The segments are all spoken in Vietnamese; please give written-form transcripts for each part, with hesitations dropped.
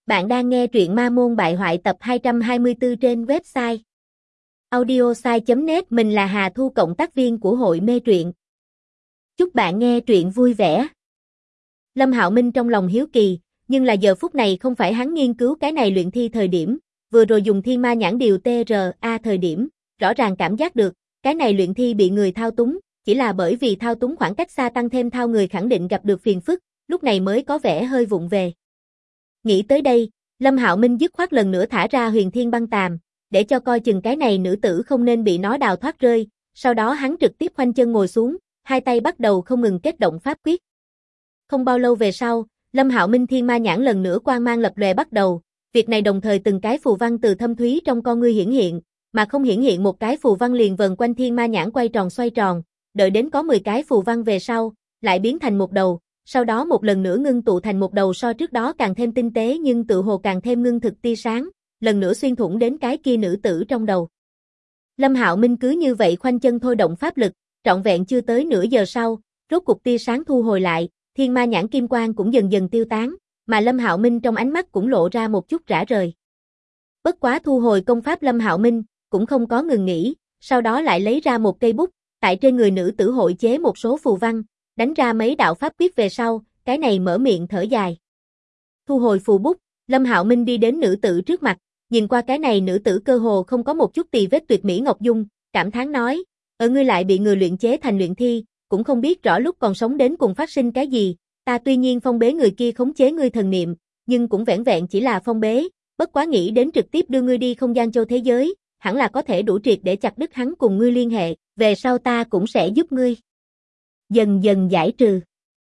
Bạn đang nghe truyện Ma Môn Bại Hoại tập 224 trên website audiosai.net. Mình là Hà Thu, cộng tác viên của hội mê truyện. Chúc bạn nghe truyện vui vẻ. Lâm Hạo Minh trong lòng hiếu kỳ, nhưng là giờ phút này không phải hắn nghiên cứu cái này luyện thi thời điểm, vừa rồi dùng thiên ma nhãn điều TRA thời điểm, rõ ràng cảm giác được, cái này luyện thi bị người thao túng, chỉ là bởi vì thao túng khoảng cách xa tăng thêm thao người khẳng định gặp được phiền phức, lúc này mới có vẻ hơi vụng về. Nghĩ tới đây, Lâm Hạo Minh dứt khoát lần nữa thả ra Huyền Thiên Băng Tàm, để cho coi chừng cái này nữ tử không nên bị nó đào thoát rơi, sau đó hắn trực tiếp khoanh chân ngồi xuống, hai tay bắt đầu không ngừng kết động pháp quyết. Không bao lâu về sau, Lâm Hạo Minh thiên ma nhãn lần nữa quang mang lập lòe bắt đầu, việc này đồng thời từng cái phù văn từ thâm thúy trong con ngươi hiển hiện, mà không hiển hiện một cái phù văn liền vần quanh thiên ma nhãn quay tròn xoay tròn, đợi đến có 10 cái phù văn về sau, lại biến thành một đầu. Sau đó một lần nữa ngưng tụ thành một đầu so trước đó càng thêm tinh tế nhưng tự hồ càng thêm ngưng thực tia sáng, lần nữa xuyên thủng đến cái kia nữ tử trong đầu. Lâm Hạo Minh cứ như vậy khoanh chân thôi động pháp lực, trọn vẹn chưa tới nửa giờ sau, rốt cục tia sáng thu hồi lại, thiên ma nhãn kim quang cũng dần dần tiêu tán, mà Lâm Hạo Minh trong ánh mắt cũng lộ ra một chút rã rời. Bất quá thu hồi công pháp Lâm Hạo Minh cũng không có ngừng nghỉ, sau đó lại lấy ra một cây bút, tại trên người nữ tử hội chế một số phù văn, đánh ra mấy đạo pháp quyết về sau, cái này mở miệng thở dài. Thu hồi phù bút, Lâm Hạo Minh đi đến nữ tử trước mặt, nhìn qua cái này nữ tử cơ hồ không có một chút tì vết tuyệt mỹ ngọc dung, cảm thán nói, ở ngươi lại bị người luyện chế thành luyện thi, cũng không biết rõ lúc còn sống đến cùng phát sinh cái gì, ta tuy nhiên phong bế người kia khống chế ngươi thần niệm, nhưng cũng vẻn vẹn chỉ là phong bế, bất quá nghĩ đến trực tiếp đưa ngươi đi không gian châu thế giới, hẳn là có thể đủ triệt để chặt đứt hắn cùng ngươi liên hệ, về sau ta cũng sẽ giúp ngươi dần dần giải trừ.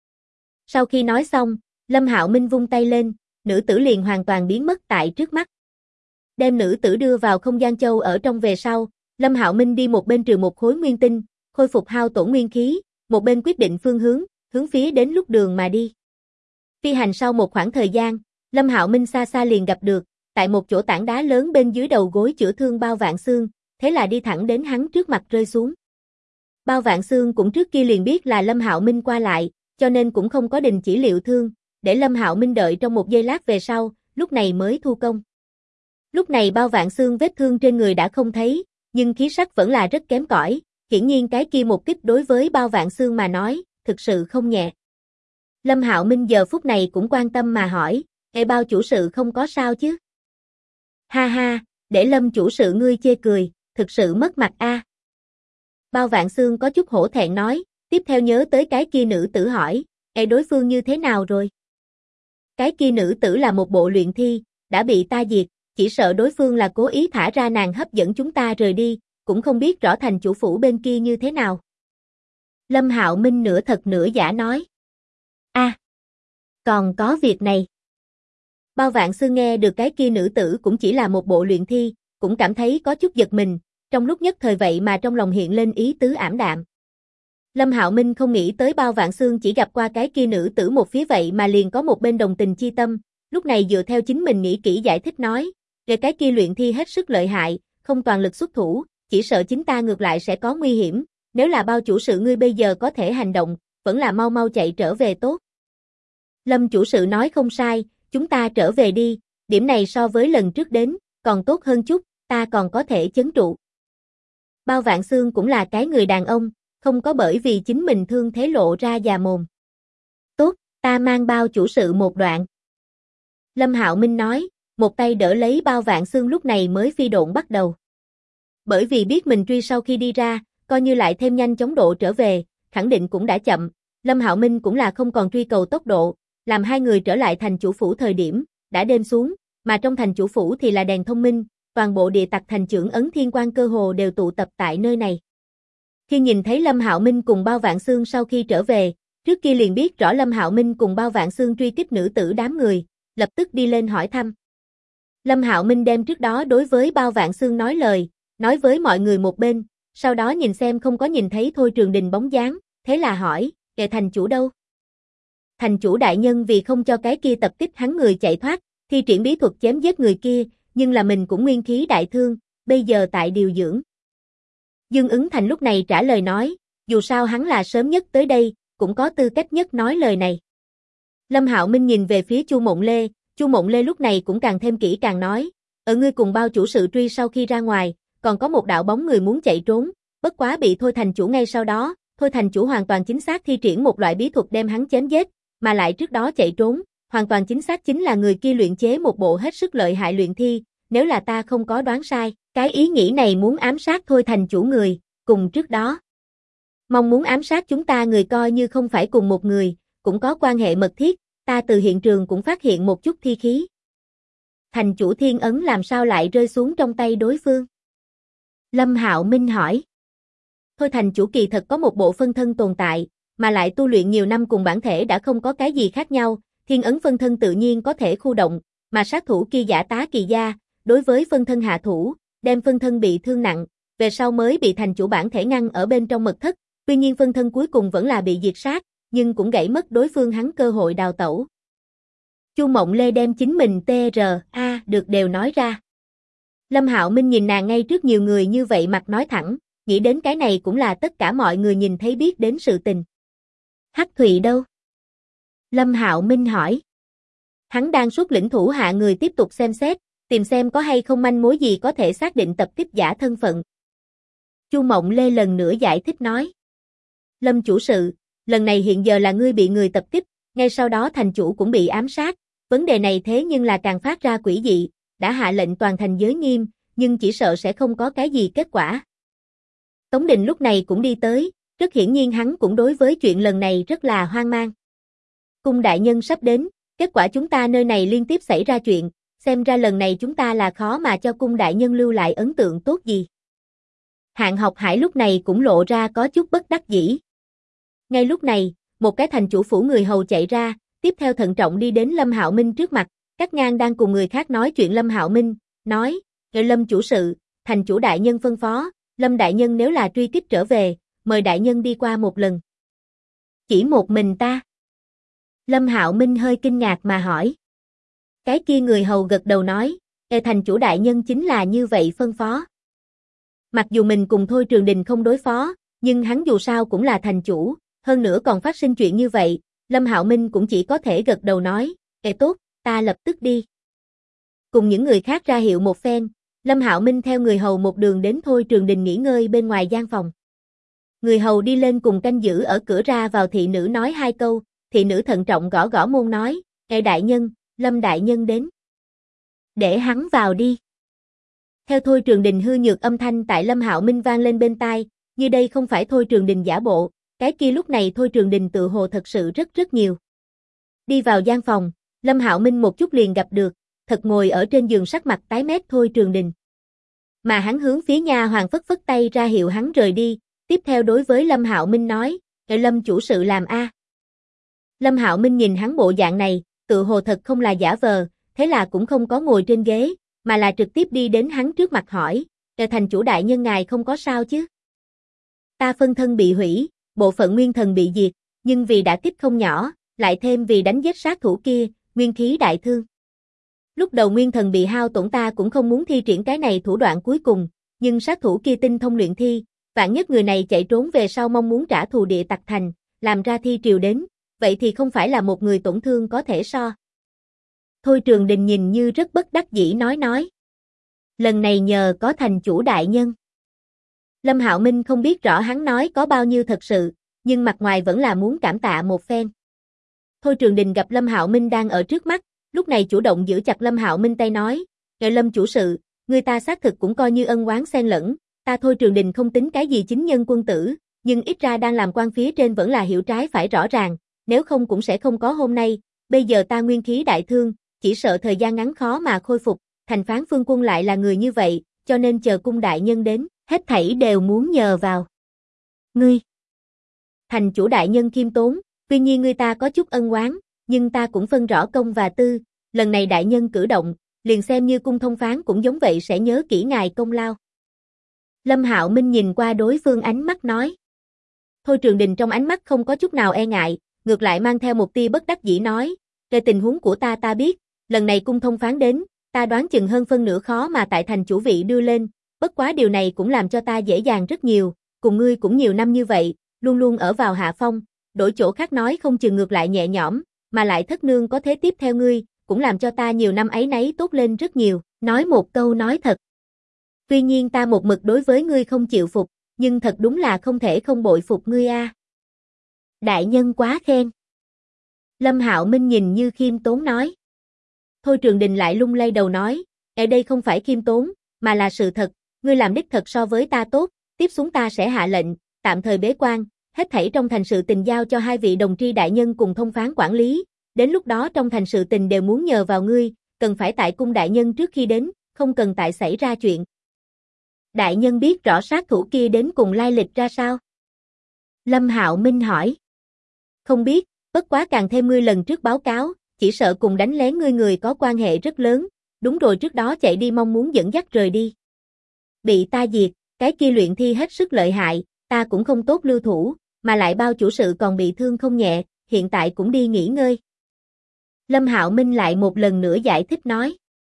Sau khi nói xong, Lâm Hạo Minh vung tay lên, nữ tử liền hoàn toàn biến mất tại trước mắt. Đem nữ tử đưa vào không gian châu ở trong về sau, Lâm Hạo Minh đi một bên trừ một khối nguyên tinh, khôi phục hao tổn nguyên khí, một bên quyết định phương hướng, hướng phía đến lúc đường mà đi. Phi hành sau một khoảng thời gian, Lâm Hạo Minh xa xa liền gặp được, tại một chỗ tảng đá lớn bên dưới đầu gối chữa thương Bao Vạn Xương, thế là đi thẳng đến hắn trước mặt rơi xuống. Bao Vạn Xương cũng trước kia liền biết là Lâm Hạo Minh qua lại, cho nên cũng không có đình chỉ liệu thương, để Lâm Hạo Minh đợi trong một giây lát về sau, lúc này mới thu công. Lúc này Bao Vạn Xương vết thương trên người đã không thấy, nhưng khí sắc vẫn là rất kém cỏi, hiển nhiên cái kia một kích đối với Bao Vạn Xương mà nói, thực sự không nhẹ. Lâm Hạo Minh giờ phút này cũng quan tâm mà hỏi, "Ê Bao chủ sự không có sao chứ?" "Ha ha, để Lâm chủ sự ngươi chê cười, thực sự mất mặt a." Bao Vạn Xương có chút hổ thẹn nói, tiếp theo nhớ tới cái kia nữ tử hỏi, "Ê đối phương như thế nào rồi?" "Cái kia nữ tử là một bộ luyện thi, đã bị ta diệt, chỉ sợ đối phương là cố ý thả ra nàng hấp dẫn chúng ta rời đi, cũng không biết rõ thành chủ phủ bên kia như thế nào." Lâm Hạo Minh nửa thật nửa giả nói. Còn có việc này." Bao Vạn Xương nghe được cái kia nữ tử cũng chỉ là một bộ luyện thi, cũng cảm thấy có chút giật mình, trong lúc nhất thời vậy mà trong lòng hiện lên ý tứ ảm đạm. Lâm Hạo Minh không nghĩ tới Bao Vạn Xương chỉ gặp qua cái kia nữ tử một phía vậy mà liền có một bên đồng tình chi tâm, lúc này dựa theo chính mình nghĩ kỹ giải thích nói, về cái kia luyện thi hết sức lợi hại, không toàn lực xuất thủ, chỉ sợ chính ta ngược lại sẽ có nguy hiểm, nếu là Bao chủ sự ngươi bây giờ có thể hành động, vẫn là mau mau chạy trở về tốt. Lâm chủ sự nói không sai, chúng ta trở về đi, điểm này so với lần trước đến, còn tốt hơn chút, ta còn có thể chấn trụ. Bao Vạn Xương cũng là cái người đàn ông, không có bởi vì chính mình thương thế lộ ra già mồm. "Tốt, ta mang Bao chủ sự một đoạn." Lâm Hạo Minh nói, một tay đỡ lấy Bao Vạn Xương lúc này mới phi độn bắt đầu. Bởi vì biết mình truy sau khi đi ra, coi như lại thêm nhanh chóng độ trở về, khẳng định cũng đã chậm, Lâm Hạo Minh cũng là không còn truy cầu tốc độ, làm hai người trở lại thành chủ phủ thời điểm, đã đêm xuống, mà trong thành chủ phủ thì là đèn thông minh, toàn bộ địa tặc thành trưởng ấn thiên quan cơ hồ đều tụ tập tại nơi này. Khi nhìn thấy Lâm Hạo Minh cùng Bao Vạn Xương sau khi trở về, trước kia liền biết rõ Lâm Hạo Minh cùng Bao Vạn Xương truy kích nữ tử đám người, lập tức đi lên hỏi thăm. Lâm Hạo Minh đem trước đó đối với Bao Vạn Xương nói lời, nói với mọi người một bên, sau đó nhìn xem không có nhìn thấy Thôi Trường Đình bóng dáng, thế là hỏi, "Kệ thành chủ đâu?" "Thành chủ đại nhân vì không cho cái kia tập kích hắn người chạy thoát, thi triển bí thuật chém giết người kia, nhưng là mình cũng nguyên khí đại thương, bây giờ tại điều dưỡng." Dương Ứng Thành lúc này trả lời nói, dù sao hắn là sớm nhất tới đây, cũng có tư cách nhất nói lời này. Lâm Hạo Minh nhìn về phía Chu Mộng Lê, Chu Mộng Lê lúc này cũng càng thêm kỹ càng nói, ở ngươi cùng bao chủ sự truy sau khi ra ngoài, còn có một đạo bóng người muốn chạy trốn, bất quá bị Thôi thành chủ ngay sau đó, Thôi thành chủ hoàn toàn chính xác thi triển một loại bí thuật đem hắn chém giết, mà lại trước đó chạy trốn, hoàn toàn chính xác chính là người kia luyện chế một bộ hết sức lợi hại luyện thi, nếu là ta không có đoán sai, cái ý nghĩ này muốn ám sát Thôi thành chủ người, cùng trước đó. Mong muốn ám sát chúng ta người coi như không phải cùng một người, cũng có quan hệ mật thiết, ta từ hiện trường cũng phát hiện một chút thi khí. Thành chủ thiên ấn làm sao lại rơi xuống trong tay đối phương? Lâm Hạo Minh hỏi. Thôi thành chủ kỳ thật có một bộ phân thân tồn tại, mà lại tu luyện nhiều năm cùng bản thể đã không có cái gì khác nhau, thiên ấn phân thân tự nhiên có thể khu động, mà sát thủ kia giả tá kỳ gia, đối với phân thân hạ thủ, đem phân thân bị thương nặng, về sau mới bị thành chủ bản thể ngăn ở bên trong mật thất, tuy nhiên phân thân cuối cùng vẫn là bị diệt sát, nhưng cũng gãy mất đối phương hắn cơ hội đào tẩu. Chu Mộng Lê đem chính mình TRA được đều nói ra. Lâm Hạo Minh nhìn nàng ngay trước nhiều người như vậy mặt nói thẳng, nghĩ đến cái này cũng là tất cả mọi người nhìn thấy biết đến sự tình. Hắc Thụy đâu? Lâm Hạo Minh hỏi. Hắn đang xuất lĩnh thủ hạ người tiếp tục xem xét, tìm xem có hay không manh mối gì có thể xác định tập kích giả thân phận. Chu Mộng Lê lần nữa giải thích nói. Lâm chủ sự, lần này hiện giờ là ngươi bị người tập kích, ngay sau đó thành chủ cũng bị ám sát, vấn đề này thế nhưng là càng phát ra quỷ dị, đã hạ lệnh toàn thành giới nghiêm, nhưng chỉ sợ sẽ không có cái gì kết quả. Tống Đình lúc này cũng đi tới, rất hiển nhiên hắn cũng đối với chuyện lần này rất là hoang mang. Cung đại nhân sắp đến, kết quả chúng ta nơi này liên tiếp xảy ra chuyện, xem ra lần này chúng ta là khó mà cho cung đại nhân lưu lại ấn tượng tốt gì. Hạng Học Hải lúc này cũng lộ ra có chút bất đắc dĩ. Ngay lúc này, một cái thành chủ phủ người hầu chạy ra, tiếp theo thận trọng đi đến Lâm Hạo Minh trước mặt, cắt ngang đang cùng người khác nói chuyện Lâm Hạo Minh, nói, Lâm chủ sự, thành chủ đại nhân phân phó, Lâm đại nhân nếu là truy kích trở về, mời đại nhân đi qua một lần. Chỉ một mình ta? Lâm Hạo Minh hơi kinh ngạc mà hỏi. Cái kia người hầu gật đầu nói, thành chủ đại nhân chính là như vậy phân phó. Mặc dù mình cùng Thôi Trường Đình không đối phó, nhưng hắn dù sao cũng là thành chủ, hơn nữa còn phát sinh chuyện như vậy, Lâm Hạo Minh cũng chỉ có thể gật đầu nói, tốt, ta lập tức đi. Cùng những người khác ra hiệu một phen, Lâm Hạo Minh theo người hầu một đường đến Thôi Trường Đình nghỉ ngơi bên ngoài gian phòng. Người hầu đi lên cùng canh giữ ở cửa ra vào thị nữ nói hai câu, thị nữ thận trọng gõ gõ môn nói, đại nhân, Lâm đại nhân đến. Để hắn vào đi. Theo Thôi Trường Đình hư nhược âm thanh tại Lâm Hạo Minh vang lên bên tai, như đây không phải Thôi Trường Đình giả bộ, cái kia lúc này Thôi Trường Đình tự hồ thật sự rất nhiều. Đi vào gian phòng, Lâm Hạo Minh một chút liền gặp được, thật ngồi ở trên giường sắc mặt tái mét Thôi Trường Đình. Mà hắn hướng phía nha hoàn phất phất tay ra hiệu hắn rời đi, tiếp theo đối với Lâm Hạo Minh nói, Lâm chủ sự làm a. Lâm Hạo Minh nhìn hắn bộ dạng này, tự hồ thật không là giả vờ, thế là cũng không có ngồi trên ghế, mà là trực tiếp đi đến hắn trước mặt hỏi, thành chủ đại nhân ngài không có sao chứ? Ta phân thân bị hủy, bộ phận nguyên thần bị diệt, nhưng vì đã kích không nhỏ, lại thêm vì đánh giết sát thủ kia, nguyên khí đại thương. Lúc đầu nguyên thần bị hao tổn ta cũng không muốn thi triển cái này thủ đoạn cuối cùng, nhưng sát thủ kia tinh thông luyện thi, vạn nhất người này chạy trốn về sau mong muốn trả thù Địa Tặc Thành, làm ra thi triều đến, vậy thì không phải là một người tổn thương có thể so. Thôi Trường Đình nhìn như rất bất đắc dĩ nói. Lần này nhờ có thành chủ đại nhân. Lâm Hạo Minh không biết rõ hắn nói có bao nhiêu thật sự, nhưng mặt ngoài vẫn là muốn cảm tạ một phen. Thôi Trường Đình gặp Lâm Hạo Minh đang ở trước mắt, lúc này chủ động giữ chặt Lâm Hạo Minh tay nói, Lâm chủ sự, người ta xác thực cũng coi như ân oán xen lẫn, ta Thôi Trường Đình không tính cái gì chính nhân quân tử, nhưng ít ra đang làm quan phía trên vẫn là hiểu trái phải rõ ràng, nếu không cũng sẽ không có hôm nay, bây giờ ta nguyên khí đại thương, chỉ sợ thời gian ngắn khó mà khôi phục, thành phán phương quân lại là người như vậy, cho nên chờ cung đại nhân đến, hết thảy đều muốn nhờ vào. Ngươi, thành chủ đại nhân khiêm tốn, tuy nhiên người ta có chút ân oán, nhưng ta cũng phân rõ công và tư, lần này đại nhân cử động, liền xem như cung thông phán cũng giống vậy sẽ nhớ kỹ ngài công lao. Lâm Hạo Minh nhìn qua đối phương ánh mắt nói. Thôi Trường Đình trong ánh mắt không có chút nào e ngại, ngược lại mang theo một tia bất đắc dĩ nói, về tình huống của ta biết, lần này cung thông phán đến, ta đoán chừng hơn phân nửa khó mà tại thành chủ vị đưa lên, bất quá điều này cũng làm cho ta dễ dàng rất nhiều, cùng ngươi cũng nhiều năm như vậy, luôn luôn ở vào hạ phong, đổi chỗ khác nói không chừng ngược lại nhẹ nhõm, mà lại thất nương có thế tiếp theo ngươi, cũng làm cho ta nhiều năm áy náy tốt lên rất nhiều, nói một câu nói thật. Tuy nhiên ta một mực đối với ngươi không chịu phục, nhưng thật đúng là không thể không bội phục ngươi a. Đại nhân quá khen. Lâm Hạo Minh nhìn như khiêm tốn nói. Thôi Trường Đình lại lung lay đầu nói, ở đây không phải khiêm tốn, mà là sự thật, ngươi làm đích thật so với ta tốt, tiếp xuống ta sẽ hạ lệnh, tạm thời bế quan, hết thảy trong thành sự tình giao cho hai vị đồng tri đại nhân cùng thông phán quản lý, đến lúc đó trong thành sự tình đều muốn nhờ vào ngươi, cần phải tại cung đại nhân trước khi đến, không cần tại xảy ra chuyện. Đại nhân biết rõ sát thủ kia đến cùng lai lịch ra sao? Lâm Hạo Minh hỏi. Không biết, bất quá càng thêm ngươi lần trước báo cáo, chỉ sợ cùng đánh lén ngươi người có quan hệ rất lớn, đúng rồi trước đó chạy đi mong muốn dẫn dắt rời đi. Bị ta diệt, cái kia luyện thi hết sức lợi hại, ta cũng không tốt lưu thủ, mà lại bao chủ sự còn bị thương không nhẹ, hiện tại cũng đi nghỉ ngơi. Lâm Hạo Minh lại một lần nữa giải thích nói.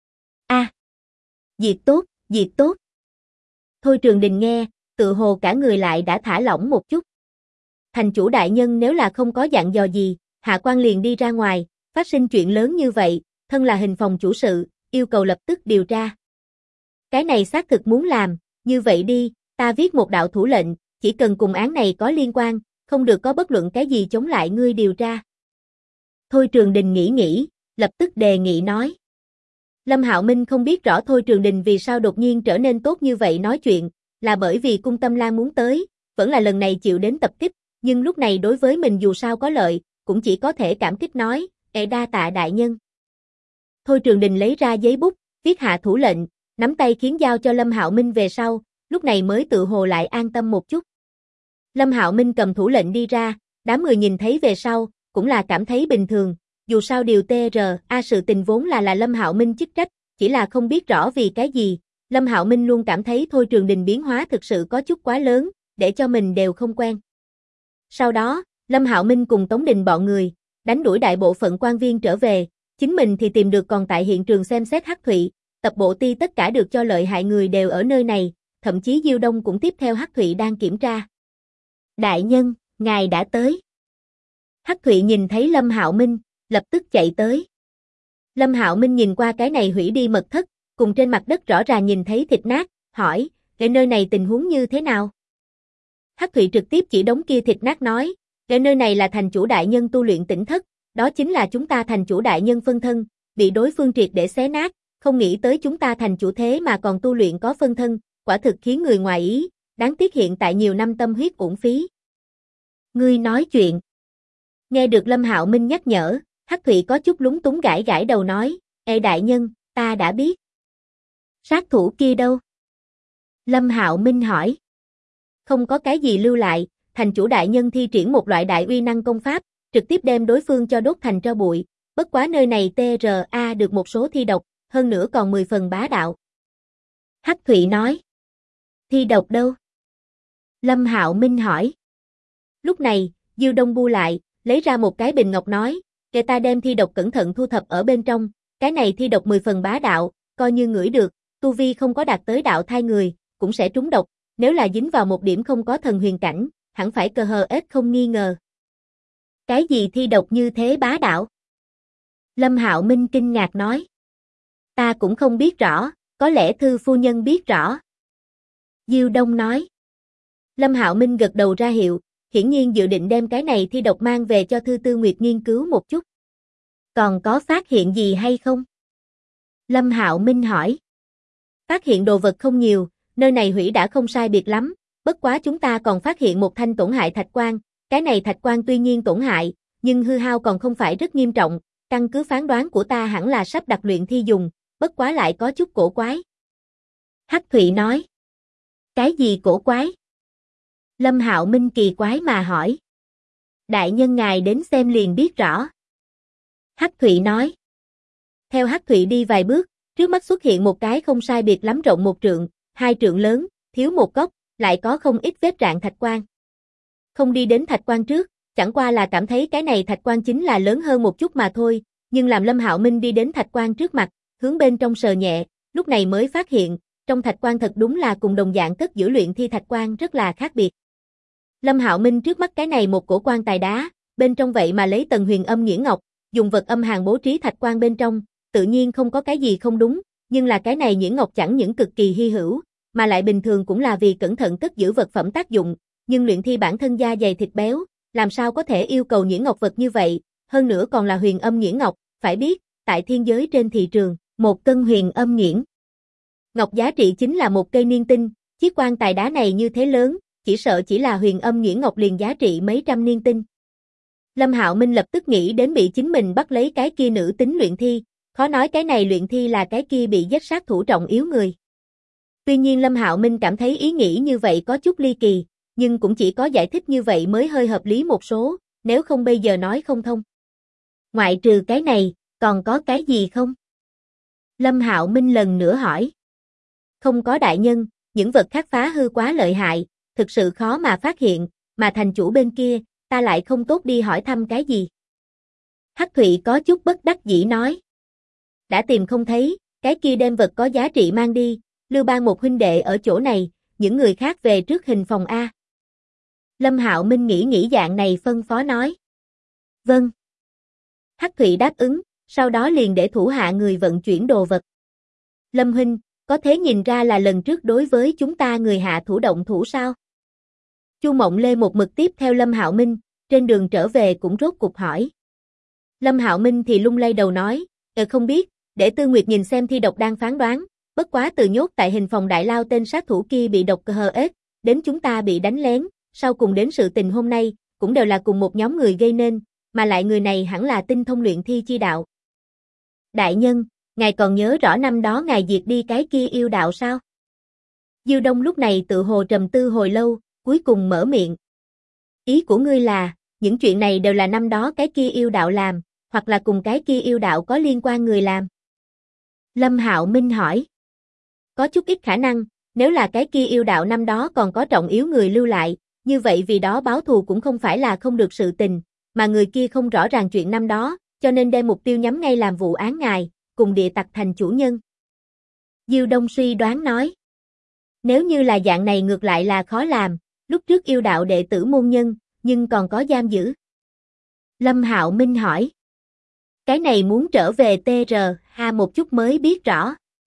Diệt tốt, diệt tốt. Thôi Trường Đình nghe, tự hồ cả người lại đã thả lỏng một chút. Thành chủ đại nhân nếu là không có dặn dò gì, hạ quan liền đi ra ngoài, phát sinh chuyện lớn như vậy, thân là hình phòng chủ sự, yêu cầu lập tức điều tra. Cái này xác thực muốn làm, như vậy đi, ta viết một đạo thủ lệnh, chỉ cần cùng án này có liên quan, không được có bất luận cái gì chống lại ngươi điều tra. Thôi Trường Đình nghĩ, lập tức đề nghị nói. Lâm Hạo Minh không biết rõ Thôi Trường Đình vì sao đột nhiên trở nên tốt như vậy nói chuyện, là bởi vì cung Tâm Lan muốn tới, vẫn là lần này chịu đến tập kích, nhưng lúc này đối với mình dù sao có lợi, cũng chỉ có thể cảm kích nói, đa tạ đại nhân. Thôi Trường Đình lấy ra giấy bút, viết hạ thủ lệnh, nắm tay khiến giao cho Lâm Hạo Minh về sau, lúc này mới tự hồ lại an tâm một chút. Lâm Hạo Minh cầm thủ lệnh đi ra, đám người nhìn thấy về sau, cũng là cảm thấy bình thường, dù sao điều TRA sự tình vốn là Lâm Hạo Minh chức trách, chỉ là không biết rõ vì cái gì, Lâm Hạo Minh luôn cảm thấy Thôi Trường Đình biến hóa thực sự có chút quá lớn, để cho mình đều không quen. Sau đó, Lâm Hạo Minh cùng Tống Đình bọn người, đánh đuổi đại bộ phận quan viên trở về, chính mình thì tìm được còn tại hiện trường xem xét Hắc Thụy, tập bộ ti tất cả được cho lợi hại người đều ở nơi này, thậm chí Diêu Đông cũng tiếp theo Hắc Thụy đang kiểm tra. Đại nhân, ngài đã tới. Hắc Thụy nhìn thấy Lâm Hạo Minh, lập tức chạy tới. Lâm Hạo Minh nhìn qua cái này hủy đi mật thất, cùng trên mặt đất rõ ràng nhìn thấy thịt nát, hỏi, cái nơi này tình huống như thế nào? Hắc Thụy trực tiếp chỉ đống kia thịt nát nói, cái nơi này là thành chủ đại nhân tu luyện tỉnh thất, đó chính là chúng ta thành chủ đại nhân phân thân, bị đối phương triệt để xé nát, không nghĩ tới chúng ta thành chủ thế mà còn tu luyện có phân thân, quả thực khiến người ngoài ý, đáng tiếc hiện tại nhiều năm tâm huyết uổng phí. Ngươi nói chuyện. Nghe được Lâm Hạo Minh nhắc nhở, Hắc Thụy có chút lúng túng gãi gãi đầu nói, đại nhân, ta đã biết. Sát thủ kia đâu? Lâm Hạo Minh hỏi. Không có cái gì lưu lại, thành chủ đại nhân thi triển một loại đại uy năng công pháp, trực tiếp đem đối phương cho đốt thành tro bụi, bất quá nơi này TRA được một số thi độc, hơn nữa còn 10 phần bá đạo. Hắc Thụy nói. Thi độc đâu? Lâm Hạo Minh hỏi. Lúc này, Diêu Đông bu lại, lấy ra một cái bình ngọc nói, kẻ ta đem thi độc cẩn thận thu thập ở bên trong, cái này thi độc 10 phần bá đạo, coi như ngửi được, tu vi không có đạt tới đạo thai người, cũng sẽ trúng độc, nếu là dính vào một điểm không có thần huyền cảnh, hẳn phải cờ hờ ết không nghi ngờ. Cái gì thi độc như thế bá đạo? Lâm Hạo Minh kinh ngạc nói. Ta cũng không biết rõ, có lẽ thư phu nhân biết rõ. Diêu Đông nói. Lâm Hạo Minh gật đầu ra hiệu, hiển nhiên dự định đem cái này thi độc mang về cho Thư Tư Nguyệt nghiên cứu một chút. Còn có phát hiện gì hay không? Lâm Hạo Minh hỏi. Phát hiện đồ vật không nhiều, nơi này hủy đã không sai biệt lắm, bất quá chúng ta còn phát hiện một thanh tổn hại thạch quan, cái này thạch quan tuy nhiên tổn hại, nhưng hư hao còn không phải rất nghiêm trọng, căn cứ phán đoán của ta hẳn là sắp đặt luyện thi dùng, bất quá lại có chút cổ quái. Hắc Thụy nói. Cái gì cổ quái? Lâm Hạo Minh kỳ quái mà hỏi. Đại nhân ngài đến xem liền biết rõ. Hắc Thụy nói. Theo Hắc Thụy đi vài bước, trước mắt xuất hiện một cái không sai biệt lắm rộng 1 trượng, 2 trượng lớn, thiếu một góc, lại có không ít vết rạn thạch quan. Không đi đến thạch quan trước, chẳng qua là cảm thấy cái này thạch quan chính là lớn hơn một chút mà thôi, nhưng làm Lâm Hạo Minh đi đến thạch quan trước mặt, hướng bên trong sờ nhẹ, lúc này mới phát hiện, trong thạch quan thật đúng là cùng đồng dạng cất giữ luyện thi thạch quan rất là khác biệt. Lâm Hạo Minh trước mắt cái này một cổ quan tài đá, bên trong vậy mà lấy tầng huyền âm nhuyễn ngọc, dùng vật âm hàn bố trí thạch quan bên trong, tự nhiên không có cái gì không đúng, nhưng là cái này nhuyễn ngọc chẳng những cực kỳ hy hữu, mà lại bình thường cũng là vì cẩn thận cất giữ vật phẩm tác dụng, nhưng luyện thi bản thân da dày thịt béo, làm sao có thể yêu cầu nhuyễn ngọc vật như vậy, hơn nữa còn là huyền âm nhuyễn ngọc, phải biết, tại thiên giới trên thị trường, 1 cân huyền âm nhuyễn ngọc giá trị chính là 1 cây niên tinh, chiếc quan tài đá này như thế lớn, chỉ sợ chỉ là huyền âm nhuyễn ngọc liền giá trị mấy trăm niên tinh. Lâm Hạo Minh lập tức nghĩ đến bị chính mình bắt lấy cái kia nữ tính luyện thi, khó nói cái này luyện thi là cái kia bị giết sát thủ trọng yếu người. Tuy nhiên Lâm Hạo Minh cảm thấy ý nghĩ như vậy có chút ly kỳ, nhưng cũng chỉ có giải thích như vậy mới hơi hợp lý một số, nếu không bây giờ nói không thông. Ngoại trừ cái này, còn có cái gì không? Lâm Hạo Minh lần nữa hỏi. Không có đại nhân, những vật khác phá hư quá lợi hại, thực sự khó mà phát hiện, mà thành chủ bên kia, ta lại không tốt đi hỏi thăm cái gì. Hắc Thụy có chút bất đắc dĩ nói. Đã tìm không thấy, cái kia đem vật có giá trị mang đi, Lưu Bang một huynh đệ ở chỗ này, những người khác về trước hình phòng A. Lâm Hạo Minh nghĩ dạng này phân phó nói. Vâng. Hắc Thụy đáp ứng, sau đó liền để thủ hạ người vận chuyển đồ vật. Lâm huynh, có thể nhìn ra là lần trước đối với chúng ta người hạ thủ động thủ sao? Chu Mộng Lê một mực tiếp theo Lâm Hạo Minh, trên đường trở về cũng rốt cục hỏi. Lâm Hạo Minh thì lung lay đầu nói, không biết, để Tư Nguyệt nhìn xem thi độc đang phán đoán, bất quá từ nhốt tại hình phòng đại lao tên sát thủ kia bị độc cơ ếch, đến chúng ta bị đánh lén, sau cùng đến sự tình hôm nay, cũng đều là cùng một nhóm người gây nên, mà lại người này hẳn là tinh thông luyện thi chi đạo. Đại nhân, ngài còn nhớ rõ năm đó ngài diệt đi cái kia yêu đạo sao? Diêu Đông lúc này tự hồ trầm tư hồi lâu, cuối cùng mở miệng. Ý của ngươi là, những chuyện này đều là năm đó cái kia yêu đạo làm, hoặc là cùng cái kia yêu đạo có liên quan người làm? Lâm Hạo Minh hỏi. Có chút ít khả năng, nếu là cái kia yêu đạo năm đó còn có trọng yếu người lưu lại, như vậy vì đó báo thù cũng không phải là không được sự tình, mà người kia không rõ ràng chuyện năm đó, cho nên đem mục tiêu nhắm ngay làm vụ án ngài, cùng địa tặc thành chủ nhân. Diêu Đông suy đoán nói. Nếu như là dạng này ngược lại là khó làm, lúc trước yêu đạo đệ tử môn nhân, nhưng còn có giam giữ. Lâm Hạo Minh hỏi. Cái này muốn trở về TRH một chút mới biết rõ.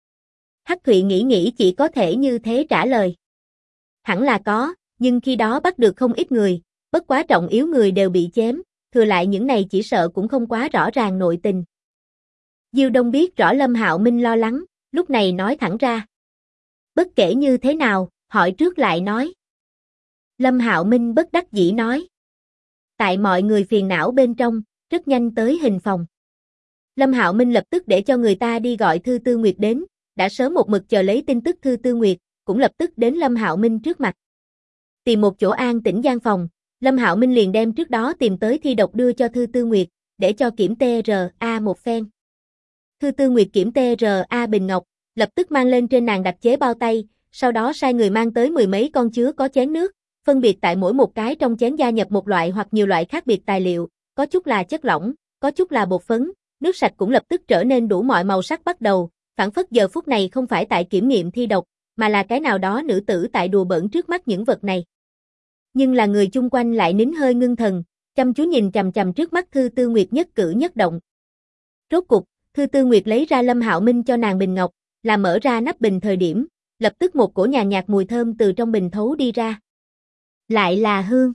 Hắc Thụy nghĩ chỉ có thể như thế trả lời. Hẳn là có, nhưng khi đó bắt được không ít người, bất quá trọng yếu người đều bị chém, thừa lại những này chỉ sợ cũng không quá rõ ràng nội tình. Diêu Đông biết rõ Lâm Hạo Minh lo lắng, lúc này nói thẳng ra. Bất kể như thế nào, hỏi trước lại nói. Lâm Hạo Minh bất đắc dĩ nói. Tại mọi người phiền não bên trong, rất nhanh tới hình phòng. Lâm Hạo Minh lập tức để cho người ta đi gọi Thư Tư Nguyệt đến, đã sớm một mực chờ lấy tin tức Thư Tư Nguyệt, cũng lập tức đến Lâm Hạo Minh trước mặt. Tìm một chỗ an tĩnh gian phòng, Lâm Hạo Minh liền đem trước đó tìm tới thi độc đưa cho Thư Tư Nguyệt, để cho kiểm TRA một phen. Thư Tư Nguyệt kiểm TRA bình ngọc, lập tức mang lên trên nàng đặc chế bao tay, sau đó sai người mang tới 10 mấy con chứa có chén nước, phân biệt tại mỗi một cái trong chén gia nhập một loại hoặc nhiều loại khác biệt tài liệu, có chút là chất lỏng, có chút là bột phấn, nước sạch cũng lập tức trở nên đủ mọi màu sắc bắt đầu, phảng phất giờ phút này không phải tại kiểm nghiệm thi độc, mà là cái nào đó nữ tử tại đùa bỡn trước mắt những vật này. Nhưng là người chung quanh lại nín hơi ngưng thần, chăm chú nhìn chằm chằm trước mắt Thư Tư Nguyệt nhất cử nhất động. Rốt cục, Thư Tư Nguyệt lấy ra Lâm Hạo Minh cho nàng bình ngọc, là mở ra nắp bình thời điểm, lập tức một cổ nhàn nhạt mùi thơm từ trong bình thấu đi ra. Lại là hương.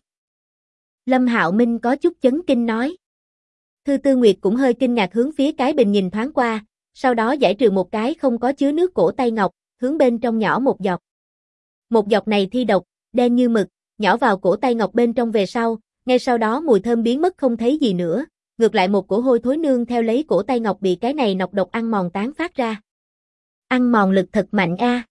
Lâm Hạo Minh có chút chấn kinh nói. Thư Tư Nguyệt cũng hơi kinh ngạc hướng phía cái bình nhìn thoáng qua, sau đó giải trừ một cái không có chứa nước cổ tay ngọc, hướng bên trong nhỏ một giọt. Một giọt này thi độc, đen như mực, nhỏ vào cổ tay ngọc bên trong về sau, ngay sau đó mùi thơm biến mất không thấy gì nữa, ngược lại một cổ hôi thối nương theo lấy cổ tay ngọc bị cái này nọc độc ăn mòn tán phát ra. Ăn mòn lực thật mạnh a.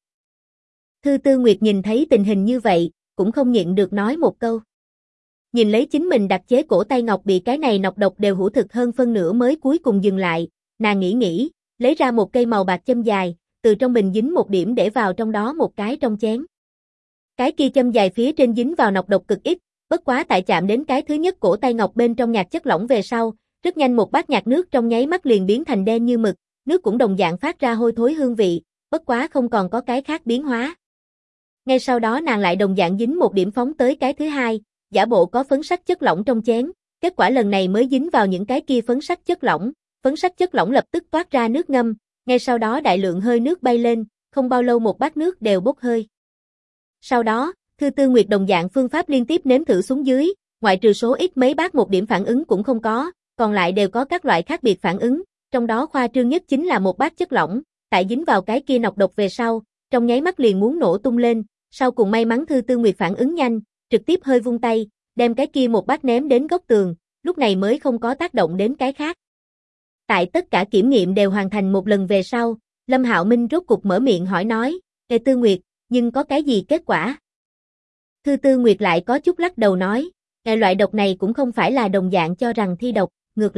Thư Tư Nguyệt nhìn thấy tình hình như vậy, cũng không nhịn được nói một câu. Nhìn lấy chính mình đặc chế cổ tay ngọc bị cái này nọc độc đều hữu thực hơn phân nửa mới cuối cùng dừng lại, nàng nghĩ, lấy ra một cây màu bạc châm dài, từ trong bình dính một điểm để vào trong đó một cái trong chén. Cái kia châm dài phía trên dính vào nọc độc cực ít, bất quá tại chạm đến cái thứ nhất cổ tay ngọc bên trong nhạt chất lỏng về sau, rất nhanh một bát nhạt nước trong nháy mắt liền biến thành đen như mực, nước cũng đồng dạng phát ra hôi thối hương vị, bất quá không còn có cái khác biến hóa. Ngay sau đó nàng lại đồng dạng dính một điểm phóng tới cái thứ hai, giả bộ có phấn sắc chất lỏng trong chén, kết quả lần này mới dính vào những cái kia phấn sắc chất lỏng lập tức toát ra nước ngâm, ngay sau đó đại lượng hơi nước bay lên, không bao lâu một bát nước đều bốc hơi. Sau đó, Thư Tư Nguyệt đồng dạng phương pháp liên tiếp nếm thử xuống dưới, ngoại trừ số ít mấy bát một điểm phản ứng cũng không có, còn lại đều có các loại khác biệt phản ứng, trong đó khoa trương nhất chính là một bát chất lỏng, tại dính vào cái kia nọc độc về sau, trong nháy mắt liền muốn nổ tung lên, sau cùng may mắn Thư Tư Nguyệt phản ứng nhanh, trực tiếp hơi vung tay, đem cái kia một bát ném đến góc tường, lúc này mới không có tác động đến cái khác. Tại tất cả kiểm nghiệm đều hoàn thành một lần về sau, Lâm Hạo Minh rốt cục mở miệng hỏi nói, Tư Nguyệt, nhưng có cái gì kết quả? Thư Tư Nguyệt lại có chút lắc đầu nói, loại độc này cũng không phải là đồng dạng cho rằng thi độc, ngược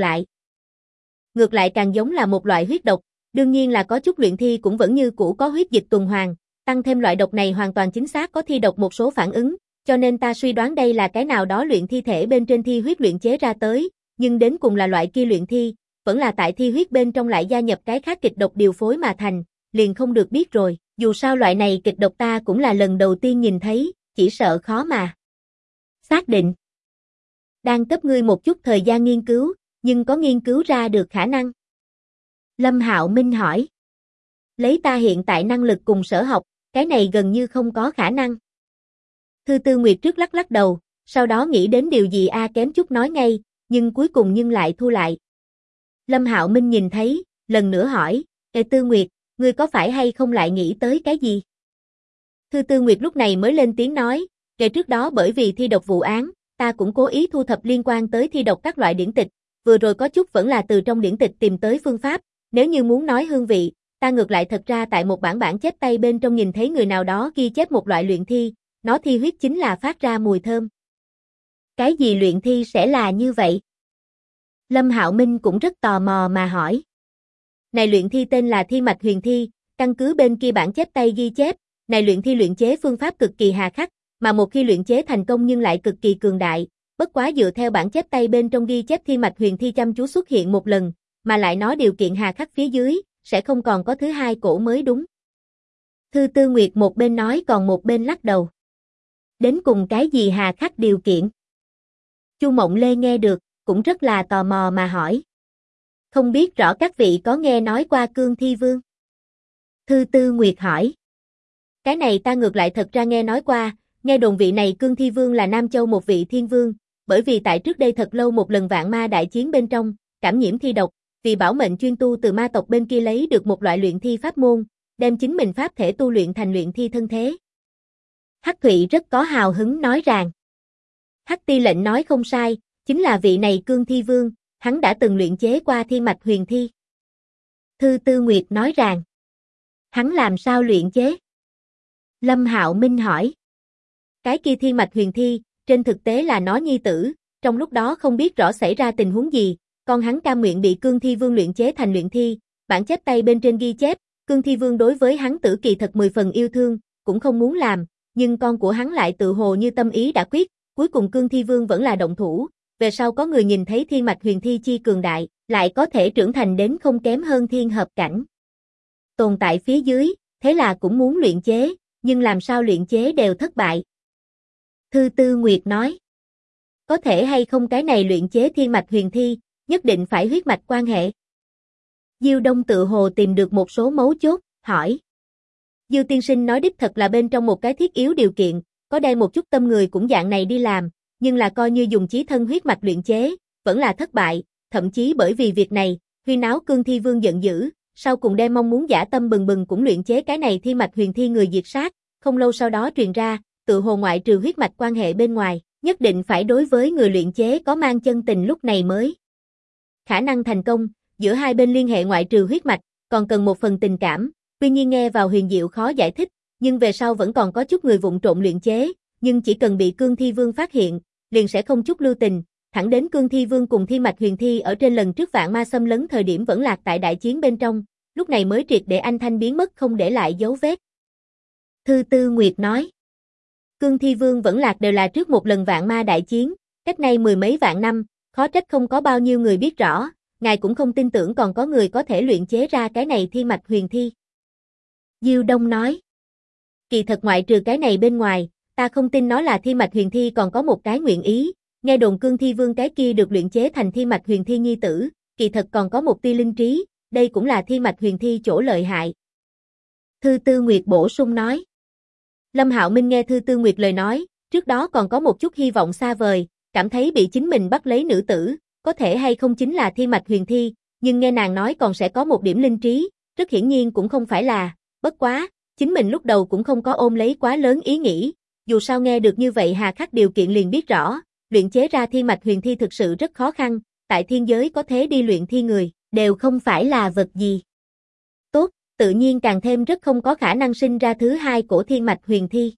lại càng giống là một loại huyết độc, đương nhiên là có chút luyện thi cũng vẫn như cũ có huyết dịch tuần hoàn, tăng thêm loại độc này hoàn toàn chính xác có thi độc một số phản ứng, cho nên ta suy đoán đây là cái nào đó luyện thi thể bên trên thi huyết luyện chế ra tới, nhưng đến cùng là loại kia luyện thi, vẫn là tại thi huyết bên trong lại gia nhập cái khác kịch độc điều phối mà thành, liền không được biết rồi, dù sao loại này kịch độc ta cũng là lần đầu tiên nhìn thấy, chỉ sợ khó mà xác định. Đang cấp ngươi một chút thời gian nghiên cứu, nhưng có nghiên cứu ra được khả năng? Lâm Hạo Minh hỏi. Lấy ta hiện tại năng lực cùng sở học, cái này gần như không có khả năng. Thư Tư Nguyệt trước lắc đầu, sau đó nghĩ đến điều gì kém chút nói ngay, nhưng cuối cùng lại thu lại. Lâm Hạo Minh nhìn thấy, lần nữa hỏi, Tư Nguyệt, ngươi có phải hay không lại nghĩ tới cái gì? Thư Tư Nguyệt lúc này mới lên tiếng nói, trước đó bởi vì thi độc vụ án, ta cũng cố ý thu thập liên quan tới thi độc các loại điển tịch, vừa rồi có chút vẫn là từ trong điển tịch tìm tới phương pháp, nếu như muốn nói hương vị, ta ngược lại thật ra tại một bản chép tay bên trong nhìn thấy người nào đó ghi chép một loại luyện thi, nó thi huyết chính là phát ra mùi thơm. Cái gì luyện thi sẽ là như vậy? Lâm Hạo Minh cũng rất tò mò mà hỏi. Này luyện thi tên là thi mạch huyền thi, căn cứ bên kia bản chép tay ghi chép, này luyện thi luyện chế phương pháp cực kỳ hà khắc, mà một khi luyện chế thành công nhưng lại cực kỳ cường đại, bất quá dựa theo bản chép tay bên trong ghi chép thi mạch huyền thi chăm chú xuất hiện một lần, mà lại nó điều kiện hà khắc phía dưới, sẽ không còn có thứ hai cổ mới đúng. Thư Tư Nguyệt một bên nói còn một bên lắc đầu. Đến cùng cái gì hà khắc điều kiện? Chu Mộng Lê nghe được, cũng rất là tò mò mà hỏi. Không biết rõ các vị có nghe nói qua Cương Thi Vương? Thư Tư Nguyệt hỏi. Cái này ta ngược lại thật ra nghe nói qua, nghe đồn vị này Cương Thi Vương là Nam Châu một vị thiên vương, bởi vì tại trước đây thật lâu một lần vạn ma đại chiến bên trong, cảm nhiễm thi độc, vì bảo mệnh chuyên tu từ ma tộc bên kia lấy được một loại luyện thi pháp môn, đem chính mình pháp thể tu luyện thành luyện thi thân thế. Hắc Thụy rất có hào hứng nói rằng. Hắc Ti lệnh nói không sai, chính là vị này Cương Thi Vương, hắn đã từng luyện chế qua thi mạch huyền thi. Thư Tư Nguyệt nói rằng. Hắn làm sao luyện chế? Lâm Hạo Minh hỏi. Cái kia thi mạch huyền thi, trên thực tế là nó nhi tử, trong lúc đó không biết rõ xảy ra tình huống gì, con hắn cam nguyện bị Cương Thi Vương luyện chế thành luyện thi, bản chép tay bên trên ghi chép, Cương Thi Vương đối với hắn tử kỳ thật 10 phần yêu thương, cũng không muốn làm, nhưng con của hắn lại tự hồ như tâm ý đã quyết, cuối cùng Cương Thi Vương vẫn là động thủ, về sau có người nhìn thấy thiên mạch huyền thi chi cường đại, lại có thể trưởng thành đến không kém hơn thiên hợp cảnh. Tồn tại phía dưới, thế là cũng muốn luyện chế, nhưng làm sao luyện chế đều thất bại. Thư Tư Nguyệt nói, có thể hay không cái này luyện chế thiên mạch huyền thi, nhất định phải huyết mạch quan hệ. Diêu Đông tự hồ tìm được một số mấu chốt, hỏi. Diêu tiên sinh nói đích thật là bên trong một cái thiết yếu điều kiện, có đây một chút tâm người cũng dạng này đi làm, nhưng là coi như dùng chí thân huyết mạch luyện chế, vẫn là thất bại, thậm chí bởi vì việc này, huyên náo Cương Thi Vương giận dữ, sau cùng đem mong muốn dã tâm bừng bừng cũng luyện chế cái này thi mạch huyền thi người diệt sát, không lâu sau đó truyền ra, tự hồ ngoại trừ huyết mạch quan hệ bên ngoài, nhất định phải đối với người luyện chế có mang chân tình lúc này mới. Khả năng thành công, giữa hai bên liên hệ ngoại trừ huyết mạch, còn cần một phần tình cảm, tuy nhiên nghe vào huyền diệu khó giải thích, nhưng về sau vẫn còn có chút người vụng trộn luyện chế, nhưng chỉ cần bị Cương Thi Vương phát hiện, liền sẽ không chút lưu tình, thẳng đến Cương Thi Vương cùng thi mạch huyền thi ở trên lần trước vạn ma xâm lấn thời điểm vẫn lạc tại đại chiến bên trong, lúc này mới triệt để anh thanh biến mất không để lại dấu vết. Thư Tư Nguyệt nói, Cương Thi Vương vẫn lạc đều là trước một lần vạn ma đại chiến, cách nay mười mấy vạn năm, khó trách không có bao nhiêu người biết rõ, ngài cũng không tin tưởng còn có người có thể luyện chế ra cái này thi mạch huyền thi. Diêu Đông nói, kỳ thật ngoại trừ cái này bên ngoài, ta không tin nó là thi mạch huyền thi còn có một cái nguyện ý, Nghe đồn Cương Thi Vương cái kia được luyện chế thành Thiên Mạch Huyền Thi nhi tử, kỳ thật còn có một tia linh trí, đây cũng là Thiên Mạch Huyền Thi chỗ lợi hại. Thư Tư Nguyệt bổ sung nói. Lâm Hạo Minh nghe Thư Tư Nguyệt lời nói, trước đó còn có một chút hy vọng xa vời, cảm thấy bị chính mình bắt lấy nữ tử, có thể hay không chính là Thiên Mạch Huyền Thi, nhưng nghe nàng nói còn sẽ có một điểm linh trí, rất hiển nhiên cũng không phải là, bất quá, chính mình lúc đầu cũng không có ôm lấy quá lớn ý nghĩ, dù sao nghe được như vậy hà khắc điều kiện liền biết rõ, luyện chế ra Thiên Mạch Huyền Thi thực sự rất khó khăn, tại thiên giới có thế đi luyện thi người, đều không phải là vật gì tốt, tự nhiên càng thêm rất không có khả năng sinh ra thứ hai cổ Thiên Mạch Huyền Thi.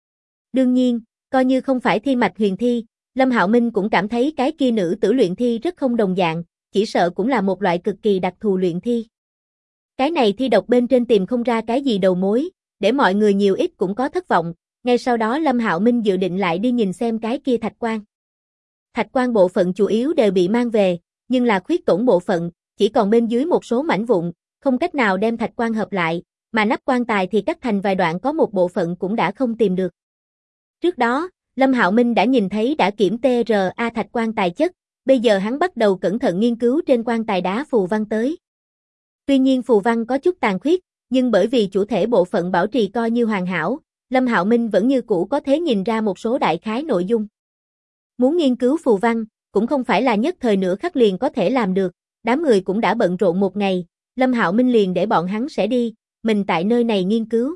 Đương nhiên, coi như không phải Thiên Mạch Huyền Thi, Lâm Hạo Minh cũng cảm thấy cái kia nữ tử luyện thi rất không đồng dạng, chỉ sợ cũng là một loại cực kỳ đặc thù luyện thi. Cái này thi độc bên trên tìm không ra cái gì đầu mối, để mọi người nhiều ít cũng có thất vọng, ngay sau đó Lâm Hạo Minh dự định lại đi nhìn xem cái kia thạch quan. Thạch quan bộ phận chủ yếu đều bị mang về, nhưng là khuyết tổn bộ phận, chỉ còn bên dưới một số mảnh vụn, không cách nào đem thạch quan hợp lại, mà nắp quan tài thì cắt thành vài đoạn có một bộ phận cũng đã không tìm được. Trước đó, Lâm Hạo Minh đã nhìn thấy đã kiểm TRA thạch quan tài chất, bây giờ hắn bắt đầu cẩn thận nghiên cứu trên quan tài đá phù văn tới. Tuy nhiên phù văn có chút tàn khuyết, nhưng bởi vì chủ thể bộ phận bảo trì coi như hoàn hảo, Lâm Hạo Minh vẫn như cũ có thể nhìn ra một số đại khái nội dung. Muốn nghiên cứu phù văn, cũng không phải là nhất thời nửa khắc liền có thể làm được, đám người cũng đã bận rộn một ngày, Lâm Hạo Minh liền để bọn hắn sẽ đi, mình tại nơi này nghiên cứu.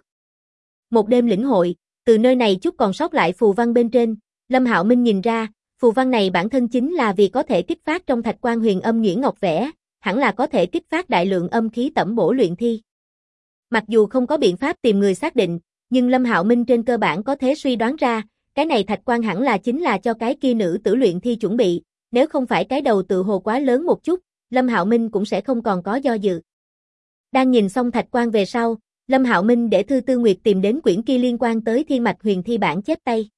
Một đêm lĩnh hội, từ nơi này chút còn sót lại phù văn bên trên, Lâm Hạo Minh nhìn ra, phù văn này bản thân chính là vì có thể kích phát trong thạch quan huyền âm nhuyễn ngọc vẽ, hẳn là có thể kích phát đại lượng âm khí tẩm bổ luyện thi. Mặc dù không có biện pháp tìm người xác định, nhưng Lâm Hạo Minh trên cơ bản có thể suy đoán ra, cái này thạch quan hẳn là chính là cho cái kia nữ tử luyện thi chuẩn bị, nếu không phải cái đầu tự hồ quá lớn một chút, Lâm Hạo Minh cũng sẽ không còn có do dự. Đang nhìn xong thạch quan về sau, Lâm Hạo Minh để Thư Tư Nguyệt tìm đến quyển kia liên quan tới Thiên Mạch Huyền Thi bản chép tay.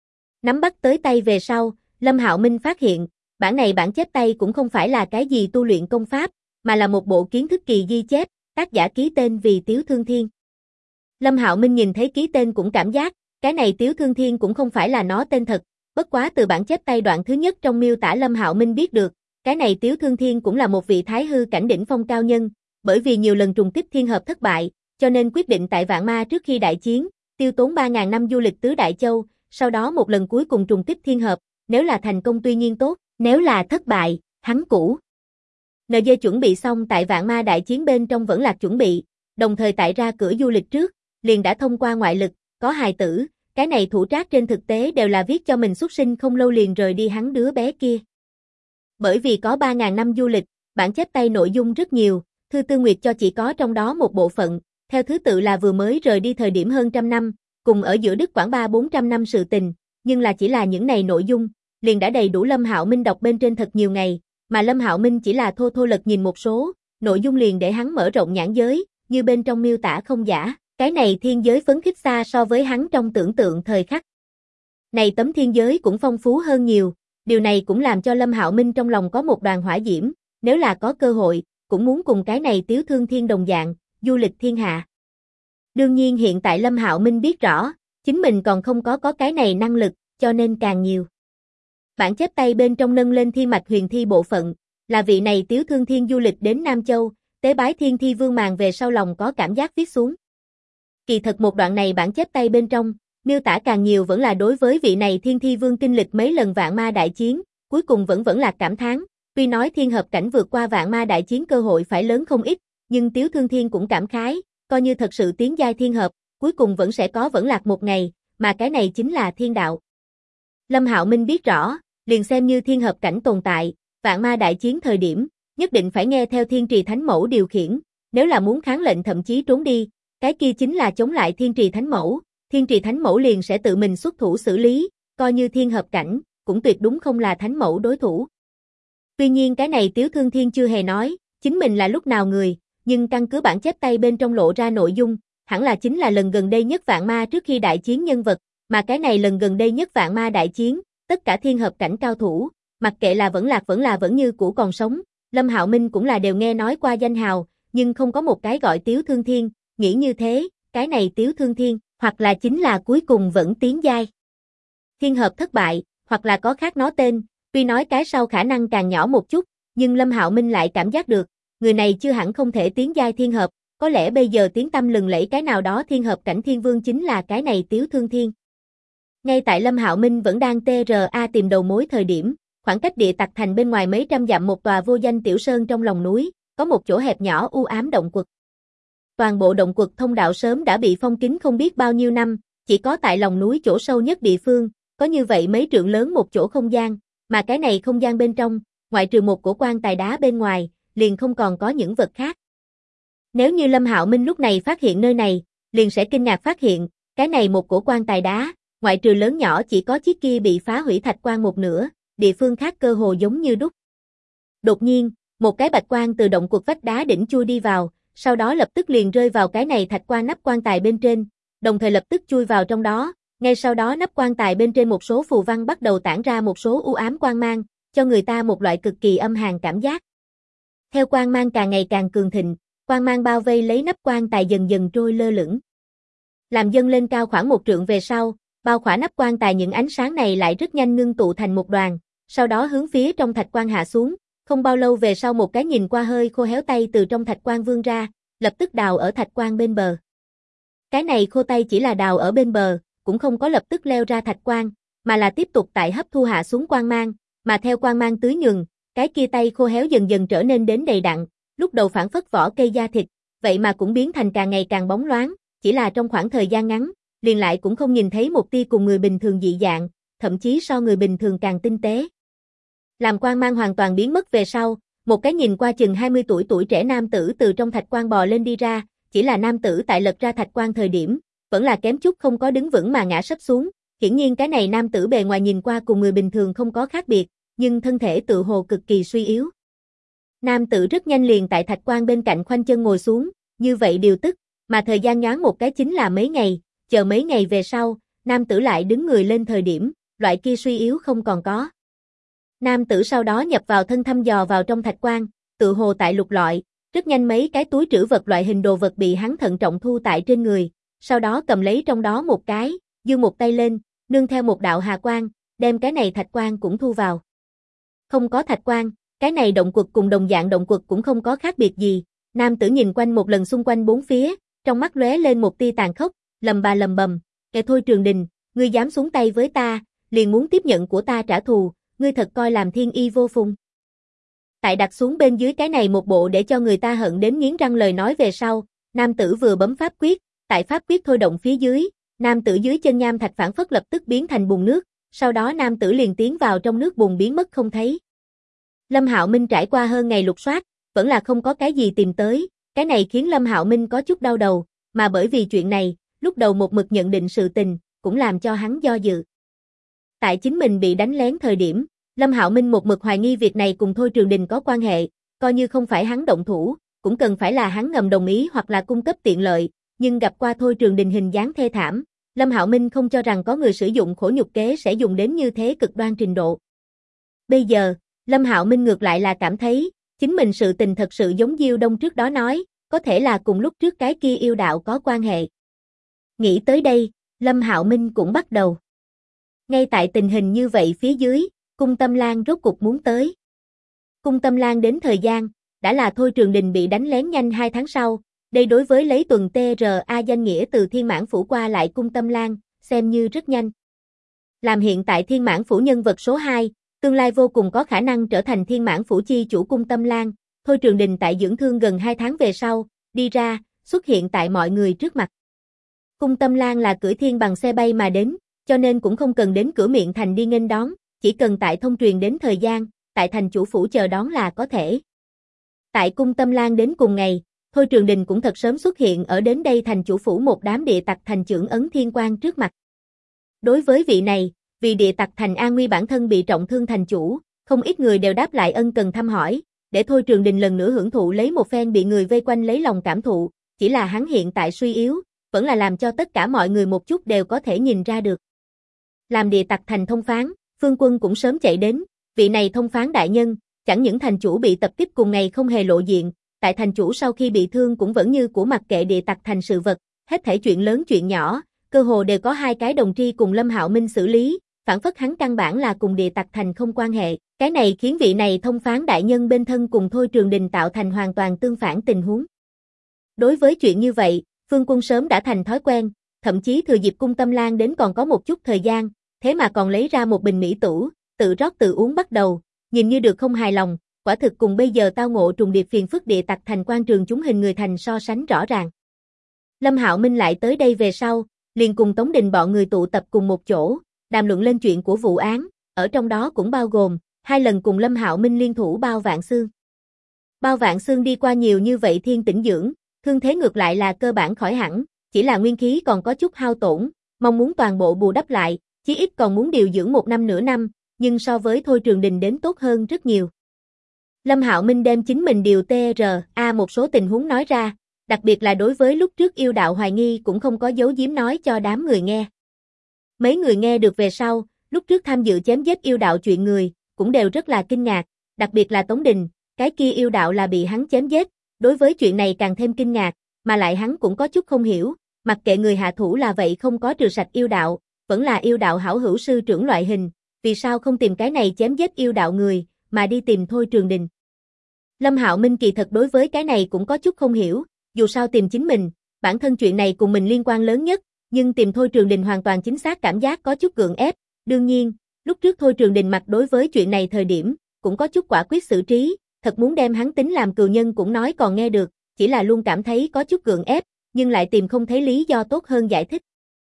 Nắm bắt tới tay về sau, Lâm Hạo Minh phát hiện, bản này bản chép tay cũng không phải là cái gì tu luyện công pháp, mà là một bộ kiến thức kỳ ghi chép, tác giả ký tên vì Tiếu Thương Thiên. Lâm Hạo Minh nhìn thấy ký tên cũng cảm giác, cái này Tiếu Thương Thiên cũng không phải là nó tên thật, bất quá từ bản chép tay đoạn thứ nhất trong miêu tả Lâm Hạo Minh biết được, cái này Tiếu Thương Thiên cũng là một vị thái hư cảnh đỉnh phong cao nhân, bởi vì nhiều lần trùng kích thiên hợp thất bại, cho nên quyết định tại Vạn Ma trước khi đại chiến, tiêu tốn 3.000 năm du lịch tứ đại châu, sau đó một lần cuối cùng trùng kích thiên hợp, nếu là thành công tuy nhiên tốt, nếu là thất bại, hắn cũ. NG chuẩn bị xong tại Vạn Ma đại chiến bên trong vẫn lạc chuẩn bị, đồng thời tại ra cửa du lịch trước, liền đã thông qua ngoại lực, có hài tử, cái này thủ trác trên thực tế đều là viết cho mình xuất sinh không lâu liền rời đi hắn đứa bé kia. Bởi vì có 3.000 năm du lịch, bản chép tay nội dung rất nhiều, Thư Tư Nguyệt cho chỉ có trong đó một bộ phận, theo thứ tự là vừa mới rời đi thời điểm hơn trăm năm, cùng ở giữa Đức khoảng 300-400 năm sự tình, nhưng là chỉ là những này nội dung, liền đã đầy đủ Lâm Hạo Minh đọc bên trên thật nhiều ngày, mà Lâm Hạo Minh chỉ là thô thô lật nhìn một số, nội dung liền để hắn mở rộng nhãn giới, như bên trong miêu tả không giả, cái này thiên giới phấn khích xa so với hắn trong tưởng tượng thời khắc. Này tấm thiên giới cũng phong phú hơn nhiều, điều này cũng làm cho Lâm Hạo Minh trong lòng có một đoàn hỏa diễm, nếu là có cơ hội, cũng muốn cùng cái này Tiếu Thương Thiên đồng dạng, du lịch thiên hạ. Đương nhiên hiện tại Lâm Hạo Minh biết rõ, chính mình còn không có cái này năng lực, cho nên càng nhiều. Bản chép tay bên trong nâng lên Thiên Mạch Huyền Thi bộ phận, là vị này Tiếu Thương Thiên du lịch đến Nam Châu, tế bái Thiên Thi Vương màn về sau lòng có cảm giác viết xuống. Kỳ thật một đoạn này bản chép tay bên trong, miêu tả càng nhiều vẫn là đối với vị này Thiên Thi Vương kinh lịch mấy lần Vạn Ma đại chiến, cuối cùng vẫn là cảm thán, tuy nói thiên hợp cảnh vượt qua Vạn Ma đại chiến cơ hội phải lớn không ít, nhưng Tiếu Thương Thiên cũng cảm khái, coi như thật sự tiến giai thiên hợp, cuối cùng vẫn sẽ có vẫn lạc một ngày, mà cái này chính là thiên đạo. Lâm Hạo Minh biết rõ, liền xem như thiên hợp cảnh tồn tại, Vạn Ma đại chiến thời điểm, nhất định phải nghe theo Thiên Trì Thánh Mẫu điều khiển, nếu là muốn kháng lệnh thậm chí trốn đi, cái kia chính là chống lại Thiên Trì Thánh Mẫu, Thiên Trì Thánh Mẫu liền sẽ tự mình xuất thủ xử lý, coi như thiên hợp cảnh, cũng tuyệt đúng không là Thánh Mẫu đối thủ. Tuy nhiên cái này Tiếu Thương Thiên chưa hề nói, chính mình là lúc nào người, nhưng căn cứ bản chép tay bên trong lộ ra nội dung, hẳn là chính là lần gần đây nhất Vạn Ma trước khi đại chiến nhân vật, mà cái này lần gần đây nhất Vạn Ma đại chiến, tất cả thiên hợp cảnh cao thủ, mặc kệ là vẫn lạc vẫn như cũ còn sống, Lâm Hạo Minh cũng là đều nghe nói qua danh hào, nhưng không có một cái gọi Tiếu Thương Thiên, nghĩ như thế, cái này Tiếu Thương Thiên, hoặc là chính là cuối cùng vẫn tiến giai. Thiên hợp thất bại, hoặc là có khác nó tên, tuy nói cái sau khả năng càng nhỏ một chút, nhưng Lâm Hạo Minh lại cảm giác được, người này chưa hẳn không thể tiến giai thiên hợp, có lẽ bây giờ tiếng tăm lừng lẫy cái nào đó thiên hợp cảnh thiên vương chính là cái này Tiếu Thương Thiên. Ngay tại Lâm Hạo Minh vẫn đang TRA tìm đầu mối thời điểm, khoảng cách Địa Tặc Thành bên ngoài mấy trăm dặm một tòa vô danh tiểu sơn trong lòng núi, có một chỗ hẹp nhỏ u ám động quật. Toàn bộ động quật thông đạo sớm đã bị phong kín không biết bao nhiêu năm, chỉ có tại lòng núi chỗ sâu nhất địa phương, có như vậy mấy trượng lớn một chỗ không gian, mà cái này không gian bên trong, ngoại trừ một cổ quan tài đá bên ngoài, liền không còn có những vật khác. Nếu như Lâm Hạo Minh lúc này phát hiện nơi này, liền sẽ kinh ngạc phát hiện, cái này một cổ quan tài đá, ngoại trừ lớn nhỏ chỉ có chiếc kia bị phá hủy thạch quan một nửa, địa phương khác cơ hồ giống như đúc. Đột nhiên, một cái bạch quang từ động quật vách đá đỉnh chui đi vào, sau đó lập tức liền rơi vào cái này thạch quan nắp quan tài bên trên, đồng thời lập tức chui vào trong đó, ngay sau đó nắp quan tài bên trên một số phù văn bắt đầu tản ra một số u ám quang mang, cho người ta một loại cực kỳ âm hàn cảm giác. Theo quang mang càng ngày càng cường thịnh, quang mang bao vây lấy nắp quan tài dần dần trôi lơ lửng. Làm dâng lên cao khoảng 1 trượng về sau, bao khỏa nắp quan tài những ánh sáng này lại rất nhanh ngưng tụ thành một đoàn, sau đó hướng phía trong thạch quan hạ xuống, không bao lâu về sau một cái nhìn qua hơi khô héo tay từ trong thạch quan vươn ra, lập tức đào ở thạch quan bên bờ. Cái này khô tay chỉ là đào ở bên bờ, cũng không có lập tức leo ra thạch quan, mà là tiếp tục tại hấp thu hạ xuống quang mang, mà theo quang mang tưới nhường, cái kia tay khô héo dần dần trở nên đến đầy đặn, lúc đầu phản phất vỏ cây da thịt, vậy mà cũng biến thành càng ngày càng bóng loáng, chỉ là trong khoảng thời gian ngắn, liền lại cũng không nhìn thấy một tia cùng người bình thường dị dạng, thậm chí so người bình thường càng tinh tế. Làm quang mang hoàn toàn biến mất về sau, một cái nhìn qua chừng 20 tuổi trẻ nam tử từ trong thạch quan bò lên đi ra, chỉ là nam tử tại lật ra thạch quan thời điểm, vẫn là kém chút không có đứng vững mà ngã sấp xuống, hiển nhiên cái này nam tử bề ngoài nhìn qua cùng người bình thường không có khác biệt, nhưng thân thể tự hồ cực kỳ suy yếu. Nam tử rất nhanh liền tại thạch quan bên cạnh khoanh chân ngồi xuống, như vậy điều tức, mà thời gian nhoáng một cái chính là mấy ngày, chờ mấy ngày về sau, nam tử lại đứng người lên thời điểm, loại kia suy yếu không còn có. Nam tử sau đó nhập vào thân thăm dò vào trong thạch quan, tự hồ tại lục lọi, rất nhanh mấy cái túi trữ vật loại hình đồ vật bị hắn thận trọng thu tại trên người, sau đó cầm lấy trong đó một cái, giơ một tay lên, nương theo một đạo hà quang, đem cái này thạch quan cũng thu vào. Không có thạch quan, cái này động quật cùng đồng dạng động quật cũng không có khác biệt gì, nam tử nhìn quanh một lần xung quanh bốn phía, trong mắt lóe lên một tia tàn khốc, lầm bầm, kẻ thôi Trường Đình, ngươi dám xuống tay với ta, liền muốn tiếp nhận của ta trả thù, ngươi thật coi làm thiên y vô phùng. Tại đặt xuống bên dưới cái này một bộ để cho người ta hận đến nghiến răng lời nói về sau, nam tử vừa bấm pháp quyết, tại pháp quyết thôi động phía dưới, nam tử dưới chân nham thạch phản phất lập tức biến thành bùn nước, sau đó nam tử liền tiến vào trong nước bùn biến mất không thấy. Lâm Hạo Minh trải qua hơn ngày lục soát, vẫn là không có cái gì tìm tới, cái này khiến Lâm Hạo Minh có chút đau đầu, mà bởi vì chuyện này, lúc đầu một mực nhận định sự tình, cũng làm cho hắn do dự. Tại chính mình bị đánh lén thời điểm, Lâm Hạo Minh một mực hoài nghi việc này cùng Thôi Trường Đình có quan hệ, coi như không phải hắn động thủ, cũng cần phải là hắn ngầm đồng ý hoặc là cung cấp tiện lợi, nhưng gặp qua Thôi Trường Đình hình dáng thê thảm, Lâm Hạo Minh không cho rằng có người sử dụng khổ nhục kế sẽ dùng đến như thế cực đoan trình độ. Bây giờ, Lâm Hạo Minh ngược lại là cảm thấy, chính mình sự tình thật sự giống Diêu Đông trước đó nói, có thể là cùng lúc trước cái kia yêu đạo có quan hệ. Nghĩ tới đây, Lâm Hạo Minh cũng bắt đầu. Ngay tại tình hình như vậy phía dưới, Cung Tâm Lan rốt cục muốn tới. Cung Tâm Lan đến thời gian, đã là Thôi Trường Đình bị đánh lén nhanh 2 tháng sau, đây đối với lấy tuần TRA danh nghĩa từ Thiên Mãn Phủ qua lại Cung Tâm Lan, xem như rất nhanh. Làm hiện tại Thiên Mãn Phủ nhân vật số 2, tương lai vô cùng có khả năng trở thành Thiên Mãn Phủ chi chủ Cung Tâm Lan, Thôi Trường Đình tại dưỡng thương gần 2 tháng về sau, đi ra, xuất hiện tại mọi người trước mặt. Cung Tâm Lan là cưỡi thiên bằng xe bay mà đến, cho nên cũng không cần đến cửa miệng thành đi nghênh đón, chỉ cần tại thông truyền đến thời gian, tại thành chủ phủ chờ đón là có thể. Tại Cung Tâm Lan đến cùng ngày, Thôi Trường Đình cũng thật sớm xuất hiện ở đến đây thành chủ phủ một đám địa tặc thành trưởng ấn thiên quan trước mặt. Đối với vị này, vì địa tặc thành an nguy bản thân bị trọng thương thành chủ, không ít người đều đáp lại ân cần thăm hỏi, để Thôi Trường Đình lần nữa hưởng thụ lấy một phen bị người vây quanh lấy lòng cảm thụ, chỉ là hắn hiện tại suy yếu, vẫn là làm cho tất cả mọi người một chút đều có thể nhìn ra được. Làm địa tặc thành thông phán, Phương Quân cũng sớm chạy đến, vị này thông phán đại nhân, chẳng những thành chủ bị tập kích cùng ngày không hề lộ diện, tại thành chủ sau khi bị thương cũng vẫn như của mặc kệ địa tặc thành sự vật, hết thảy chuyện lớn chuyện nhỏ, cơ hồ đều có 2 cái đồng tri cùng Lâm Hạo Minh xử lý, phản phất hắn căn bản là cùng địa tặc thành không quan hệ. Cái này khiến vị này thông phán đại nhân bên thân cùng Thôi Trường Đình tạo thành hoàn toàn tương phản tình huống. Đối với chuyện như vậy, Phương Quân sớm đã thành thói quen, thậm chí thừa dịp Cung Tâm Lan đến còn có một chút thời gian, thế mà còn lấy ra một bình mỹ tủ, tự rót tự uống bắt đầu, nhìn như được không hài lòng, quả thực cùng bây giờ tao ngộ trùng điệp phiền phức địa tặc thành quan trường chúng hình người thành so sánh rõ ràng. Lâm Hạo Minh lại tới đây về sau, liền cùng Tống Đình bọn người tụ tập cùng một chỗ, đàm luận lên chuyện của vụ án, ở trong đó cũng bao gồm 2 lần cùng Lâm Hạo Minh liên thủ Bao Vạn Xương. Bao Vạn Xương đi qua nhiều như vậy thiên tĩnh dưỡng, thương thế ngược lại là cơ bản khỏi hẳn, chỉ là nguyên khí còn có chút hao tổn, mong muốn toàn bộ bù đắp lại, chí ít còn muốn điều dưỡng 1 năm nửa năm, nhưng so với Thôi Trường Đình đến tốt hơn rất nhiều. Lâm Hạo Minh đem chính mình điều TRA một số tình huống nói ra, đặc biệt là đối với lúc trước yêu đạo hoài nghi cũng không có giấu giếm nói cho đám người nghe. Mấy người nghe được về sau, lúc trước tham dự chém giết yêu đạo chuyện người, cũng đều rất là kinh ngạc, đặc biệt là Tống Đình, cái kia yêu đạo là bị hắn chém giết, đối với chuyện này càng thêm kinh ngạc, mà lại hắn cũng có chút không hiểu, mặc kệ người hạ thủ là vậy không có trừ sạch yêu đạo, vẫn là yêu đạo hảo hữu sư trưởng loại hình, vì sao không tìm cái này chém giết yêu đạo người, mà đi tìm Thôi Trường Đình. Lâm Hạo Minh kỳ thật đối với cái này cũng có chút không hiểu, dù sao tìm chính mình, bản thân chuyện này cùng mình liên quan lớn nhất, nhưng tìm Thôi Trường Đình hoàn toàn chính xác cảm giác có chút gượng ép, đương nhiên, lúc trước Thôi Trường Đình mặt đối với chuyện này thời điểm, cũng có chút quả quyết xử trí, thật muốn đem hắn tính làm cừu nhân cũng nói còn nghe được, chỉ là luôn cảm thấy có chút gượng ép, nhưng lại tìm không thấy lý do tốt hơn giải thích.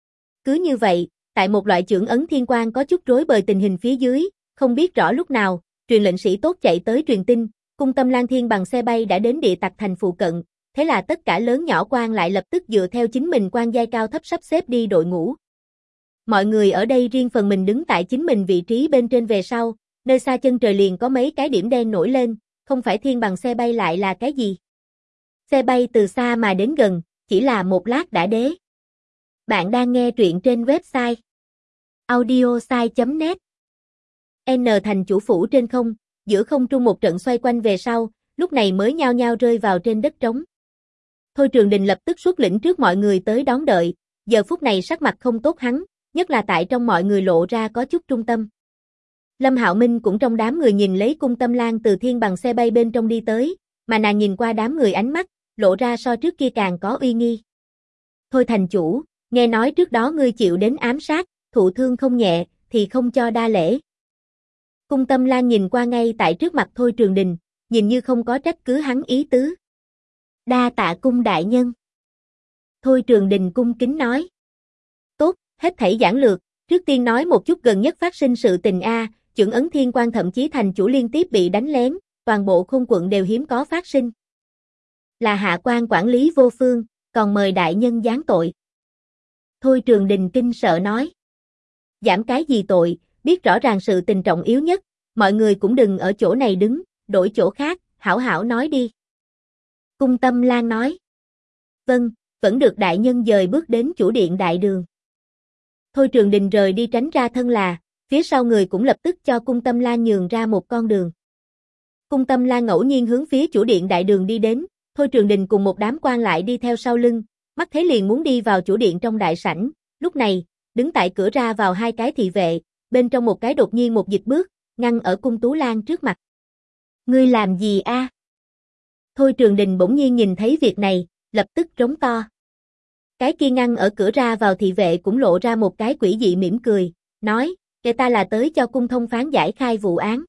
Cứ như vậy, tại một loại chưởng ấn thiên quan có chút rối bời tình hình phía dưới, không biết rõ lúc nào, truyền lệnh sĩ tốt chạy tới truyền tin, Cung Tâm Lan Thiên bằng xe bay đã đến địa tặc thành phụ cận, thế là tất cả lớn nhỏ quan lại lập tức dựa theo chính mình quan giai cao thấp sắp xếp đi đội ngũ. Mọi người ở đây riêng phần mình đứng tại chính mình vị trí bên trên về sau, nơi xa chân trời liền có mấy cái điểm đen nổi lên, không phải thiên bằng xe bay lại là cái gì? Xe bay từ xa mà đến gần, chỉ là một lát đã đế. Bạn đang nghe truyện trên website audiosai.net. N thành chủ phủ trên không, giữa không trung một trận xoay quanh về sau, lúc này mới nhao nhao rơi vào trên đất trống. Thôi Trường Đình lập tức xuất lĩnh trước mọi người tới đón đợi, giờ phút này sắc mặt không tốt hắn, nhất là tại trong mọi người lộ ra có chút trung tâm. Lâm Hạo Minh cũng trong đám người nhìn lấy Cung Tâm Lan từ thiên bằng xe bay bên trong đi tới, mà nàng nhìn qua đám người ánh mắt, lộ ra so trước kia càng có uy nghi. Thôi thành chủ, nghe nói trước đó ngươi chịu đến ám sát, thụ thương không nhẹ, thì không cho đa lễ. Cung Tâm Lan nhìn qua ngay tại trước mặt Thôi Trường Đình, nhìn như không có trách cứ hắn ý tứ. Đa tạ cung đại nhân. Thôi Trường Đình cung kính nói. Tốt, hết thảy giản lược, trước tiên nói một chút gần nhất phát sinh sự tình a, chưởng ấn thiên quan thậm chí thành chủ liên tiếp bị đánh lén, toàn bộ Khôn quận đều hiếm có phát sinh. Là hạ quan quản lý vô phương, còn mời đại nhân giáng tội. Thôi Trường Đình kinh sợ nói. Giảm cái gì tội, biết rõ ràng sự tình trọng yếu nhất, mọi người cũng đừng ở chỗ này đứng, đổi chỗ khác, hảo hảo nói đi. Cung Tâm Lan nói. Vâng, vẫn được đại nhân dời bước đến chủ điện đại đường. Thôi Trường Đình rời đi tránh ra thân là, phía sau người cũng lập tức cho Cung Tâm Lan nhường ra một con đường. Cung Tâm Lan ngẫu nhiên hướng phía chủ điện đại đường đi đến, Thôi Trường Đình cùng một đám quan lại đi theo sau lưng, mắt thấy liền muốn đi vào chủ điện trong đại sảnh, lúc này, đứng tại cửa ra vào 2 cái thị vệ, bên trong một cái đột nhiên một dịch bước, ngăn ở Cung Tú Lan trước mặt. Ngươi làm gì a? Thôi Trường Đình bỗng nhiên nhìn thấy việc này, lập tức rống to. Cái kia ngăn ở cửa ra vào thị vệ cũng lộ ra một cái quỷ dị mỉm cười, nói, kẻ ta là tới cho cung thông phán giải khai vụ án.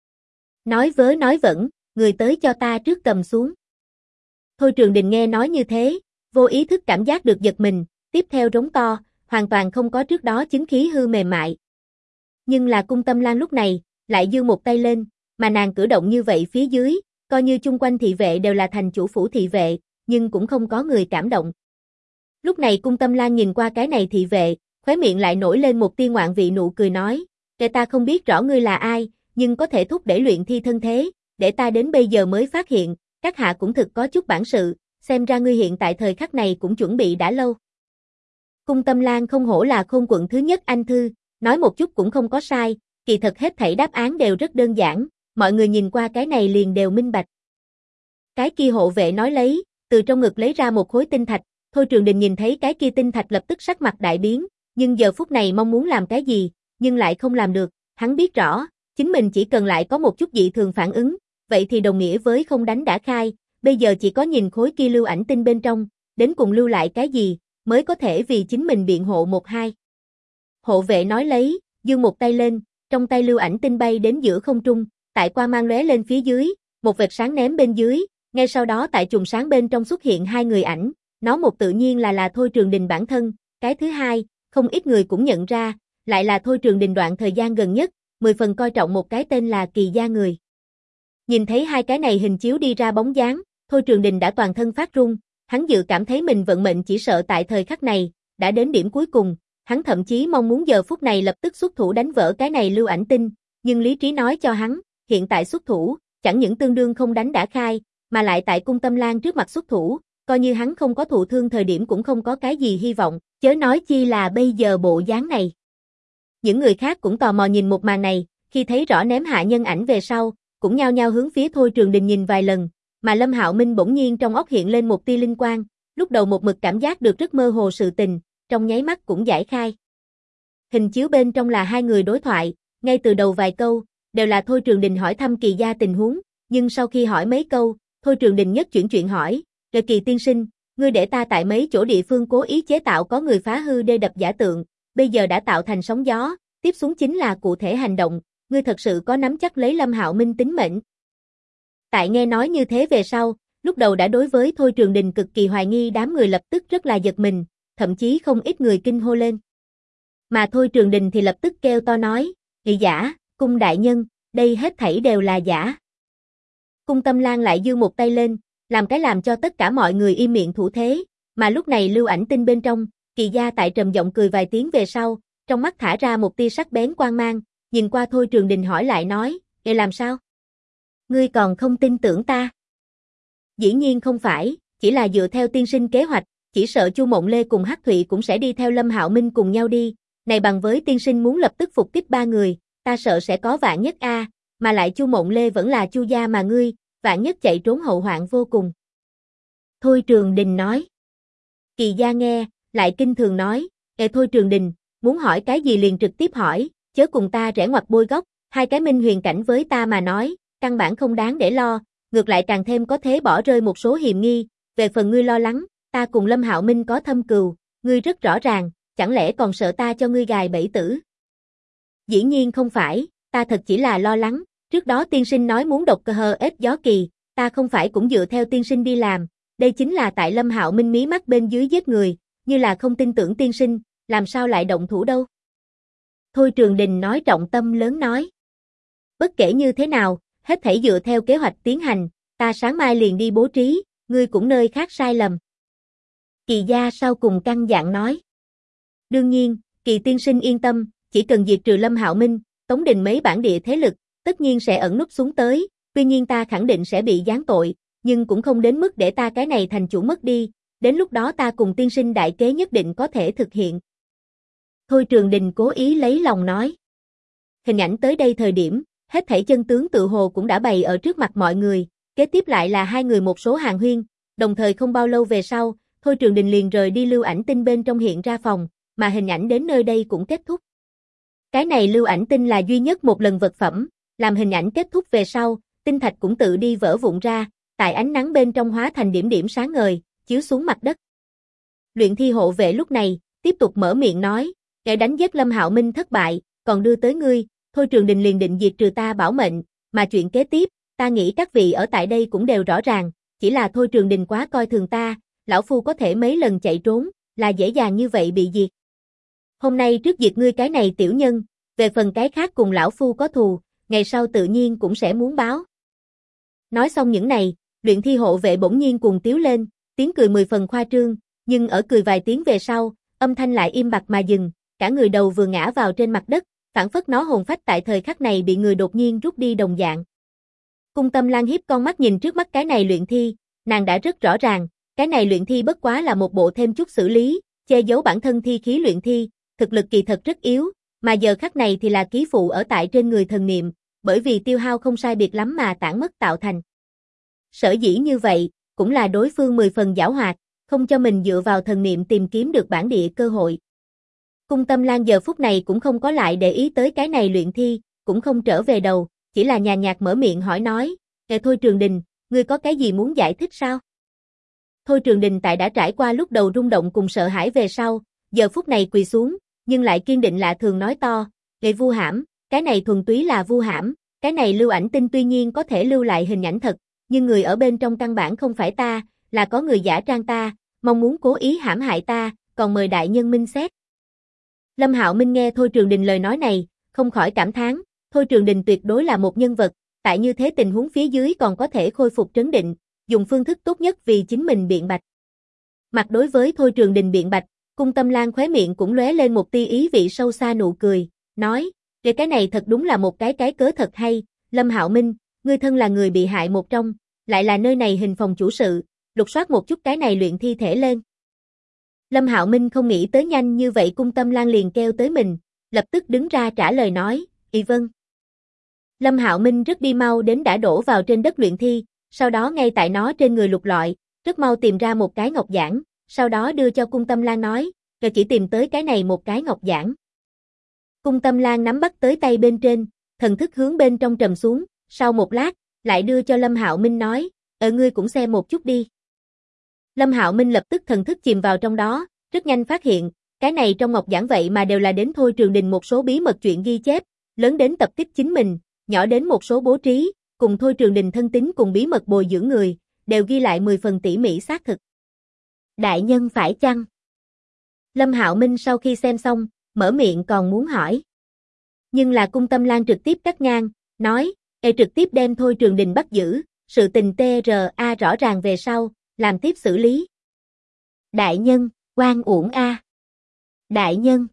Nói vớ nói vẩn, người tới cho ta trước cầm xuống. Thôi Trường Đình nghe nói như thế, vô ý thức cảm giác được giật mình, tiếp theo rống to, hoàn toàn không có trước đó chứng khí hư mềm mại. Nhưng là Cung Tâm Lan lúc này, lại giơ một tay lên, mà nàng cử động như vậy phía dưới, coi như chung quanh thị vệ đều là thành chủ phủ thị vệ, nhưng cũng không có người cảm động. Lúc này Cung Tâm Lan nhìn qua cái này thị vệ, khóe miệng lại nổi lên một tia ngoạn vị nụ cười nói, kẻ ta không biết rõ ngươi là ai, nhưng có thể thúc đẩy luyện thi thân thế, để ta đến bây giờ mới phát hiện, các hạ cũng thực có chút bản sự, xem ra ngươi hiện tại thời khắc này cũng chuẩn bị đã lâu. Cung Tâm Lan không hổ là Khôn quận thứ nhất anh thư, nói một chút cũng không có sai, kỳ thật hết thảy đáp án đều rất đơn giản, mọi người nhìn qua cái này liền đều minh bạch. Cái kia hộ vệ nói lấy, từ trong ngực lấy ra một khối tinh thạch, Thôi Trường Đình nhìn thấy cái kia tinh thạch lập tức sắc mặt đại biến, nhưng giờ phút này mong muốn làm cái gì, nhưng lại không làm được, hắn biết rõ, chính mình chỉ cần lại có một chút dị thường phản ứng, vậy thì đồng nghĩa với không đánh đã khai, bây giờ chỉ có nhìn khối kia lưu ảnh tinh bên trong, đến cùng lưu lại cái gì, mới có thể vì chính mình biện hộ một hai. Hộ vệ nói lấy, giương một tay lên, trong tay lưu ảnh tinh bay đến giữa không trung, tại quang mang lóe lên phía dưới, một vệt sáng ném bên dưới, ngay sau đó tại chùm sáng bên trong xuất hiện hai người ảnh, nó một tự nhiên là Thôi Trường Đình bản thân, cái thứ hai, không ít người cũng nhận ra, lại là Thôi Trường Đình đoạn thời gian gần nhất, 10 phần coi trọng một cái tên là Kỳ Gia người. Nhìn thấy hai cái này hình chiếu đi ra bóng dáng, Thôi Trường Đình đã toàn thân phát run, hắn dự cảm thấy mình vận mệnh chỉ sợ tại thời khắc này, đã đến điểm cuối cùng, hắn thậm chí mong muốn giờ phút này lập tức xuất thủ đánh vỡ cái này lưu ảnh tinh, nhưng lý trí nói cho hắn, hiện tại xuất thủ, chẳng những tương đương không đánh đã khai, mà lại tại Cung Tâm Lan trước mặt xuất thủ, coi như hắn không có thụ thương thời điểm cũng không có cái gì hy vọng, chớ nói chi là bây giờ bộ dáng này. Những người khác cũng tò mò nhìn một màn này, khi thấy rõ ném hạ nhân ảnh về sau, cũng nhao nhao hướng phía Thôi Trường Đình nhìn vài lần, mà Lâm Hạo Minh bỗng nhiên trong óc hiện lên một tia linh quang, lúc đầu một mực cảm giác được rất mơ hồ sự tình, trong nháy mắt cũng giải khai. Hình chiếu bên trong là hai người đối thoại, ngay từ đầu vài câu, đều là Thôi Trường Đình hỏi thăm Kỳ Gia tình huống, nhưng sau khi hỏi mấy câu, Thôi Trường Đình nhất chuyển chuyện hỏi, Kỳ tiên sinh, ngươi để ta tại mấy chỗ địa phương cố ý chế tạo có người phá hư đê đập giả tượng, bây giờ đã tạo thành sóng gió, tiếp xuống chính là cụ thể hành động, ngươi thật sự có nắm chắc lấy Lâm Hạo Minh tính mệnh. Tại nghe nói như thế về sau, lúc đầu đã đối với Thôi Trường Đình cực kỳ hoài nghi đám người lập tức rất là giật mình, thậm chí không ít người kinh hô lên. Mà Thôi Trường Đình thì lập tức kêu to nói, giả, cung đại nhân, đây hết thảy đều là giả. Cung Tâm Lan lại giơ một tay lên, làm cái làm cho tất cả mọi người im miệng thủ thế, mà lúc này lưu ảnh tinh bên trong, Kỳ Gia tại trầm giọng cười vài tiếng về sau, trong mắt thả ra một tia sắc bén quang mang, nhìn qua Thôi Trường Đình hỏi lại nói, làm sao? Ngươi còn không tin tưởng ta? Dĩ nhiên không phải, chỉ là dựa theo tiên sinh kế hoạch, chỉ sợ Chu Mộng Lê cùng Hắc Thụy cũng sẽ đi theo Lâm Hạo Minh cùng nhau đi, này bằng với tiên sinh muốn lập tức phục kích ba người, ta sợ sẽ có vạn nhất a, mà lại Chu Mộng Lê vẫn là Chu gia mà ngươi, vạn nhất chạy trốn hậu hoạn vô cùng. Thôi Trường Đình nói. Kỳ Gia nghe, lại kinh thường nói, Thôi Trường Đình, muốn hỏi cái gì liền trực tiếp hỏi, chớ cùng ta rẽ ngoặt bôi góc, hai cái minh huyền cảnh với ta mà nói, căn bản không đáng để lo, ngược lại càng thêm có thế bỏ rơi một số hiểm nghi, về phần ngươi lo lắng, ta cùng Lâm Hạo Minh có thâm cừu, ngươi rất rõ ràng, chẳng lẽ còn sợ ta cho ngươi gài bẫy tử? Dĩ nhiên không phải, ta thật chỉ là lo lắng, trước đó tiên sinh nói muốn độc cơ ếch gió kỳ, ta không phải cũng dựa theo tiên sinh đi làm, đây chính là tại Lâm Hạo Minh mí mắt bên dưới giết người, như là không tin tưởng tiên sinh, làm sao lại động thủ đâu? Thôi Trường Đình nói trọng tâm lớn nói. Bất kể như thế nào, hết thảy dựa theo kế hoạch tiến hành, ta sáng mai liền đi bố trí, ngươi cũng nơi khác sai lầm. Kỳ Gia sau cùng căn dặn nói. Đương nhiên, Kỳ tiên sinh yên tâm, chỉ cần diệt trừ Lâm Hạo Minh, Tống Đình mấy bản địa thế lực, tất nhiên sẽ ẩn núp xuống tới, tuy nhiên ta khẳng định sẽ bị giáng tội, nhưng cũng không đến mức để ta cái này thành chủ mất đi, đến lúc đó ta cùng tiên sinh đại kế nhất định có thể thực hiện. Thôi Trường Đình cố ý lấy lòng nói. Hình ảnh tới đây thời điểm, hết thảy chân tướng tự hồ cũng đã bày ở trước mặt mọi người, kế tiếp lại là hai người một số hàng huyên, đồng thời không bao lâu về sau, Thôi Trường Đình liền rời đi lưu ảnh tinh bên trong hiện ra phòng, mà hình ảnh đến nơi đây cũng kết thúc. Cái này lưu ảnh tinh là duy nhất một lần vật phẩm, làm hình ảnh kết thúc về sau, tinh thạch cũng tự đi vỡ vụn ra, tại ánh nắng bên trong hóa thành điểm điểm sáng ngời, chiếu xuống mặt đất. Luyện thi hộ vệ lúc này, tiếp tục mở miệng nói, kẻ đánh giết Lâm Hạo Minh thất bại, còn đưa tới ngươi, Thôi Trường Đình liền định diệt trừ ta bảo mệnh, mà chuyện kế tiếp, ta nghĩ các vị ở tại đây cũng đều rõ ràng, chỉ là Thôi Trường Đình quá coi thường ta, lão phu có thể mấy lần chạy trốn, là dễ dàng như vậy bị diệt. Hôm nay trước diệt ngươi cái này tiểu nhân, về phần cái khác cùng lão phu có thù, ngày sau tự nhiên cũng sẽ muốn báo. Nói xong những này, luyện thi hộ vệ bỗng nhiên cuồng tiếu lên, tiếng cười 10 phần khoa trương, nhưng ở cười vài tiếng về sau, âm thanh lại im bặt mà dừng, cả người đầu vừa ngã vào trên mặt đất, phảng phất nó hồn phách tại thời khắc này bị người đột nhiên rút đi đồng dạng. Cung Tâm Lan hiếp con mắt nhìn trước mắt cái này luyện thi, nàng đã rất rõ ràng, cái này luyện thi bất quá là một bộ thêm chút xử lý, che giấu bản thân thi khí luyện thi, thực lực kỳ thật rất yếu, mà giờ khắc này thì là ký phụ ở tại trên người thần niệm, bởi vì tiêu hao không sai biệt lắm mà tản mất tạo thành. Sở dĩ như vậy, cũng là đối phương 10 phần giảo hoạt, không cho mình dựa vào thần niệm tìm kiếm được bản địa cơ hội. Cung Tâm Lan giờ phút này cũng không có lại để ý tới cái này luyện thi, cũng không trở về đầu, chỉ là nhàn nhạt mở miệng hỏi nói, Thôi Trường Đình, ngươi có cái gì muốn giải thích sao? Thôi Trường Đình tại đã trải qua lúc đầu rung động cùng sợ hãi về sau, giờ phút này quỳ xuống, nhưng lại kiên định lạ thường nói to, Vu Hãm, cái này thuần túy là vu hãm, cái này lưu ảnh tinh tuy nhiên có thể lưu lại hình ảnh thật, nhưng người ở bên trong căn bản không phải ta, là có người giả trang ta, mong muốn cố ý hãm hại ta, còn mời đại nhân minh xét. Lâm Hạo Minh nghe Thôi Trường Đình lời nói này, không khỏi cảm thán, Thôi Trường Đình tuyệt đối là một nhân vật, tại như thế tình huống phía dưới còn có thể khôi phục trấn định, dùng phương thức tốt nhất vì chính mình biện bạch. Mặt đối với Thôi Trường Đình biện bạch, Cung Tâm Lan khóe miệng cũng lóe lên một tia ý vị sâu xa nụ cười, nói, cái này thật đúng là một cái cớ thật hay, Lâm Hạo Minh, ngươi thân là người bị hại một trong, lại là nơi này hình phòng chủ sự, lục soát một chút cái này luyện thi thể lên. Lâm Hạo Minh không nghĩ tới nhanh như vậy Cung Tâm Lan liền kêu tới mình, lập tức đứng ra trả lời nói, vâng. Lâm Hạo Minh rất đi mau đến đã đổ vào trên đất luyện thi, sau đó ngay tại nó trên người lục lọi, rất mau tìm ra một cái ngọc giản, sau đó đưa cho Cung Tâm Lan nói, rồi chỉ tìm tới cái này một cái ngọc giản. Cung Tâm Lan nắm bắt tới tay bên trên, thần thức hướng bên trong trầm xuống, sau một lát, lại đưa cho Lâm Hạo Minh nói, ngươi cũng xem một chút đi. Lâm Hạo Minh lập tức thần thức chìm vào trong đó, rất nhanh phát hiện, cái này trong ngọc giản vậy mà đều là đến Thôi Trường Đình một số bí mật chuyện ghi chép, lớn đến tập kích chính mình, nhỏ đến một số bố trí, cùng Thôi Trường Đình thân tín cùng bí mật bồi dưỡng người, đều ghi lại 10 phần tỉ mỉ xác thực. Đại nhân phải chăng? Lâm Hạo Minh sau khi xem xong, mở miệng còn muốn hỏi. Nhưng là Cung Tâm Lan trực tiếp cắt ngang, nói, trực tiếp đem Thôi Trường Đình bắt giữ, sự tình TRA rõ ràng về sau, làm tiếp xử lý. Đại nhân, oan uổng a. Đại nhân.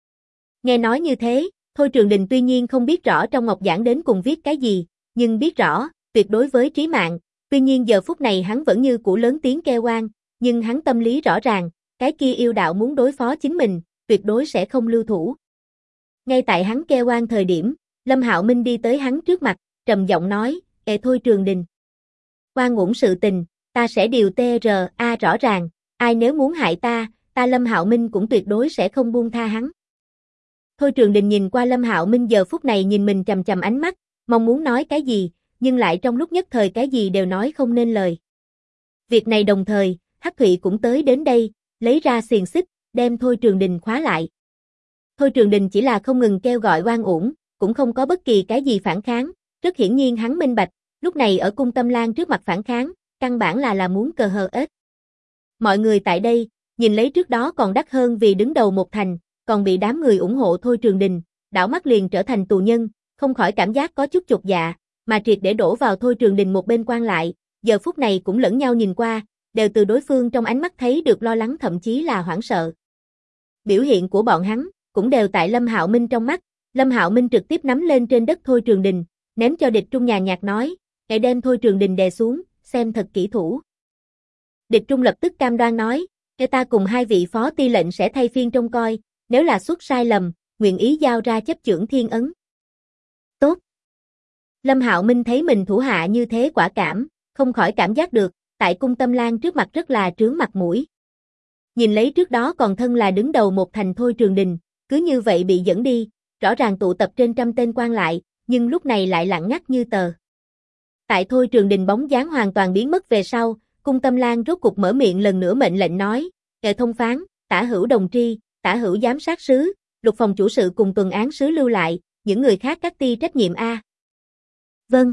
Nghe nói như thế, Thôi Trường Đình tuy nhiên không biết rõ trong ngọc giản đến cùng viết cái gì, nhưng biết rõ, tuyệt đối với trí mạng, tuy nhiên giờ phút này hắn vẫn như cũ lớn tiếng kêu oan, nhưng hắn tâm lý rõ ràng, cái kia yêu đạo muốn đối phó chính mình, tuyệt đối sẽ không lưu thủ. Ngay tại hắn kêu oan thời điểm, Lâm Hạo Minh đi tới hắn trước mặt, trầm giọng nói, Thôi Trường Đình. Oan uổng sự tình, ta sẽ điều TRA rõ ràng, ai nếu muốn hại ta, ta Lâm Hạo Minh cũng tuyệt đối sẽ không buông tha hắn. Thôi Trường Đình nhìn qua Lâm Hạo Minh giờ phút này nhìn mình chằm chằm ánh mắt, mong muốn nói cái gì, nhưng lại trong lúc nhất thời cái gì đều nói không nên lời. Việc này đồng thời, Hắc Thụy cũng tới đến đây, lấy ra xiềng xích, đem Thôi Trường Đình khóa lại. Thôi Trường Đình chỉ là không ngừng kêu gọi oan uổng, cũng không có bất kỳ cái gì phản kháng, rất hiển nhiên hắn minh bạch, lúc này ở Cung Tâm Lan trước mặt phản kháng, căn bản là muốn cờ hờ ếch. Mọi người tại đây, nhìn lấy trước đó còn đắt hơn vì đứng đầu một thành, còn bị đám người ủng hộ Thôi Trường Đình, đảo mắt liền trở thành tù nhân, không khỏi cảm giác có chút chột dạ, mà triệt để đổ vào Thôi Trường Đình một bên quan lại, giờ phút này cũng lẫn nhau nhìn qua, đều từ đối phương trong ánh mắt thấy được lo lắng thậm chí là hoảng sợ. Biểu hiện của bọn hắn cũng đều tại Lâm Hạo Minh trong mắt, Lâm Hạo Minh trực tiếp nắm lên trên đất Thôi Trường Đình, ném cho Địch Trung nhàn nhạt nói, "Hãy đem Thôi Trường Đình đè xuống, xem thật kỹ thủ." Địch Trung lập tức cam đoan nói, ta cùng hai vị phó ty lệnh sẽ thay phiên trông coi, nếu là xuất sai lầm, nguyện ý giao ra chấp chưởng thiên ấn." Tốt. Lâm Hạo Minh thấy mình thủ hạ như thế quả cảm, không khỏi cảm giác được, tại Cung Tâm Lan trước mặt rất là trướng mặt mũi. Nhìn lấy trước đó còn thân là đứng đầu một thành Thôi Trường Đình, cứ như vậy bị dẫn đi, rõ ràng tụ tập trên trăm tên quan lại, nhưng lúc này lại lặng ngắt như tờ. Tại Thôi Trường Đình bóng dáng hoàn toàn biến mất về sau, Cung Tâm Lan rốt cục mở miệng lần nữa mệnh lệnh nói, "Hệ thông phán, Tả hữu đồng tri, Tả hữu giám sát sứ, Lục phòng chủ sự cùng tuần án sứ lưu lại, những người khác các ty trách nhiệm a." Vâng.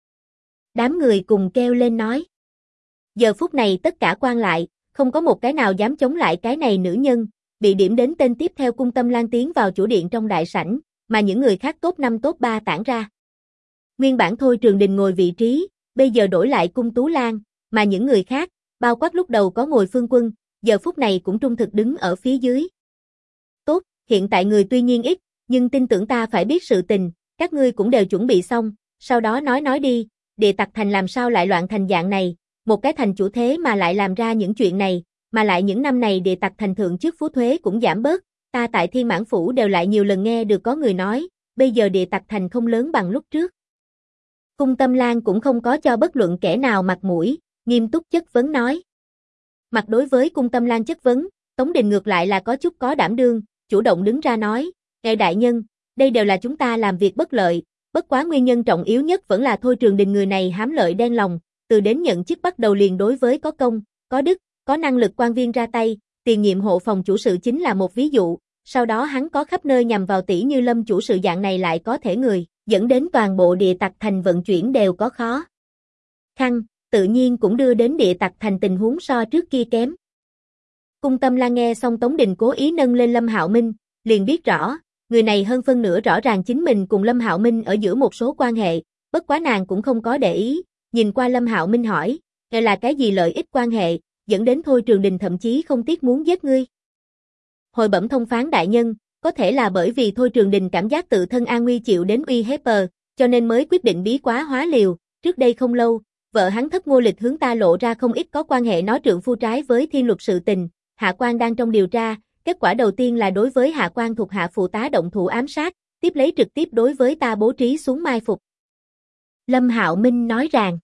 Đám người cùng kêu lên nói. Giờ phút này tất cả quan lại, không có một cái nào dám chống lại cái này nữ nhân, bị điểm đến tên tiếp theo Cung Tâm Lan tiến vào chủ điện trong đại sảnh, mà những người khác top 5 top 3 tản ra. Nguyên bản Thôi Trường Đình ngồi vị trí, bây giờ đổi lại Cung Tú Lan, mà những người khác, bao quát lúc đầu có ngồi Phương Quân, giờ phút này cũng trung thực đứng ở phía dưới. Tốt, hiện tại người tuy nhiên ít, nhưng tin tưởng ta phải biết sự tình, các ngươi cũng đều chuẩn bị xong, sau đó nói đi, Địa Tặc Thành làm sao lại loạn thành dạng này, một cái thành chủ thế mà lại làm ra những chuyện này, mà lại những năm này Địa Tặc Thành thượng chức phú thuế cũng giảm bớt, ta tại Thiên Mãn Phủ đều lại nhiều lần nghe được có người nói, bây giờ Địa Tặc Thành không lớn bằng lúc trước. Cung Tâm Lan cũng không có cho bất luận kẻ nào mặt mũi, nghiêm túc chất vấn nói. Mặt đối với Cung Tâm Lan chất vấn, Tống Đình ngược lại là có chút có đảm đương, chủ động đứng ra nói, ngài đại nhân, đây đều là chúng ta làm việc bất lợi, bất quá nguyên nhân trọng yếu nhất vẫn là Thôi Trường Đình người này hám lợi đen lòng, từ đến nhận chức bắt đầu liền đối với có công, có đức, có năng lực quan viên ra tay, tiền nhiệm hộ phòng chủ sự chính là một ví dụ, sau đó hắn có khắp nơi nhằm vào tỷ như Lâm chủ sự dạng này lại có thể người, dẫn đến toàn bộ Địa Tặc Thành vận chuyển đều có khó khăn, tự nhiên cũng đưa đến Địa Tặc Thành tình huống so trước kia kém. Cung Tâm Lan nghe xong Tống Đình cố ý nâng lên Lâm Hạo Minh, liền biết rõ, người này hơn phân nửa rõ ràng chính mình cùng Lâm Hạo Minh ở giữa một số quan hệ, bất quá nàng cũng không có để ý, nhìn qua Lâm Hạo Minh hỏi, đây là cái gì lợi ích quan hệ, dẫn đến Thôi Trường Đình thậm chí không tiếc muốn giết ngươi. Hồi bẩm thông phán đại nhân, có thể là bởi vì Thôi Trường Đình cảm giác tự thân an nguy chịu đến uy hiếp, cho nên mới quyết định bí quá hóa liều, trước đây không lâu, vợ hắn Thất Ngô Lịch hướng ta lộ ra không ít có quan hệ nó trượng phu trái với thiên luật sự tình, hạ quan đang trong điều tra, kết quả đầu tiên là đối với hạ quan thuộc hạ phụ tá động thủ ám sát, tiếp lấy trực tiếp đối với ta bố trí xuống mai phục. Lâm Hạo Minh nói rằng,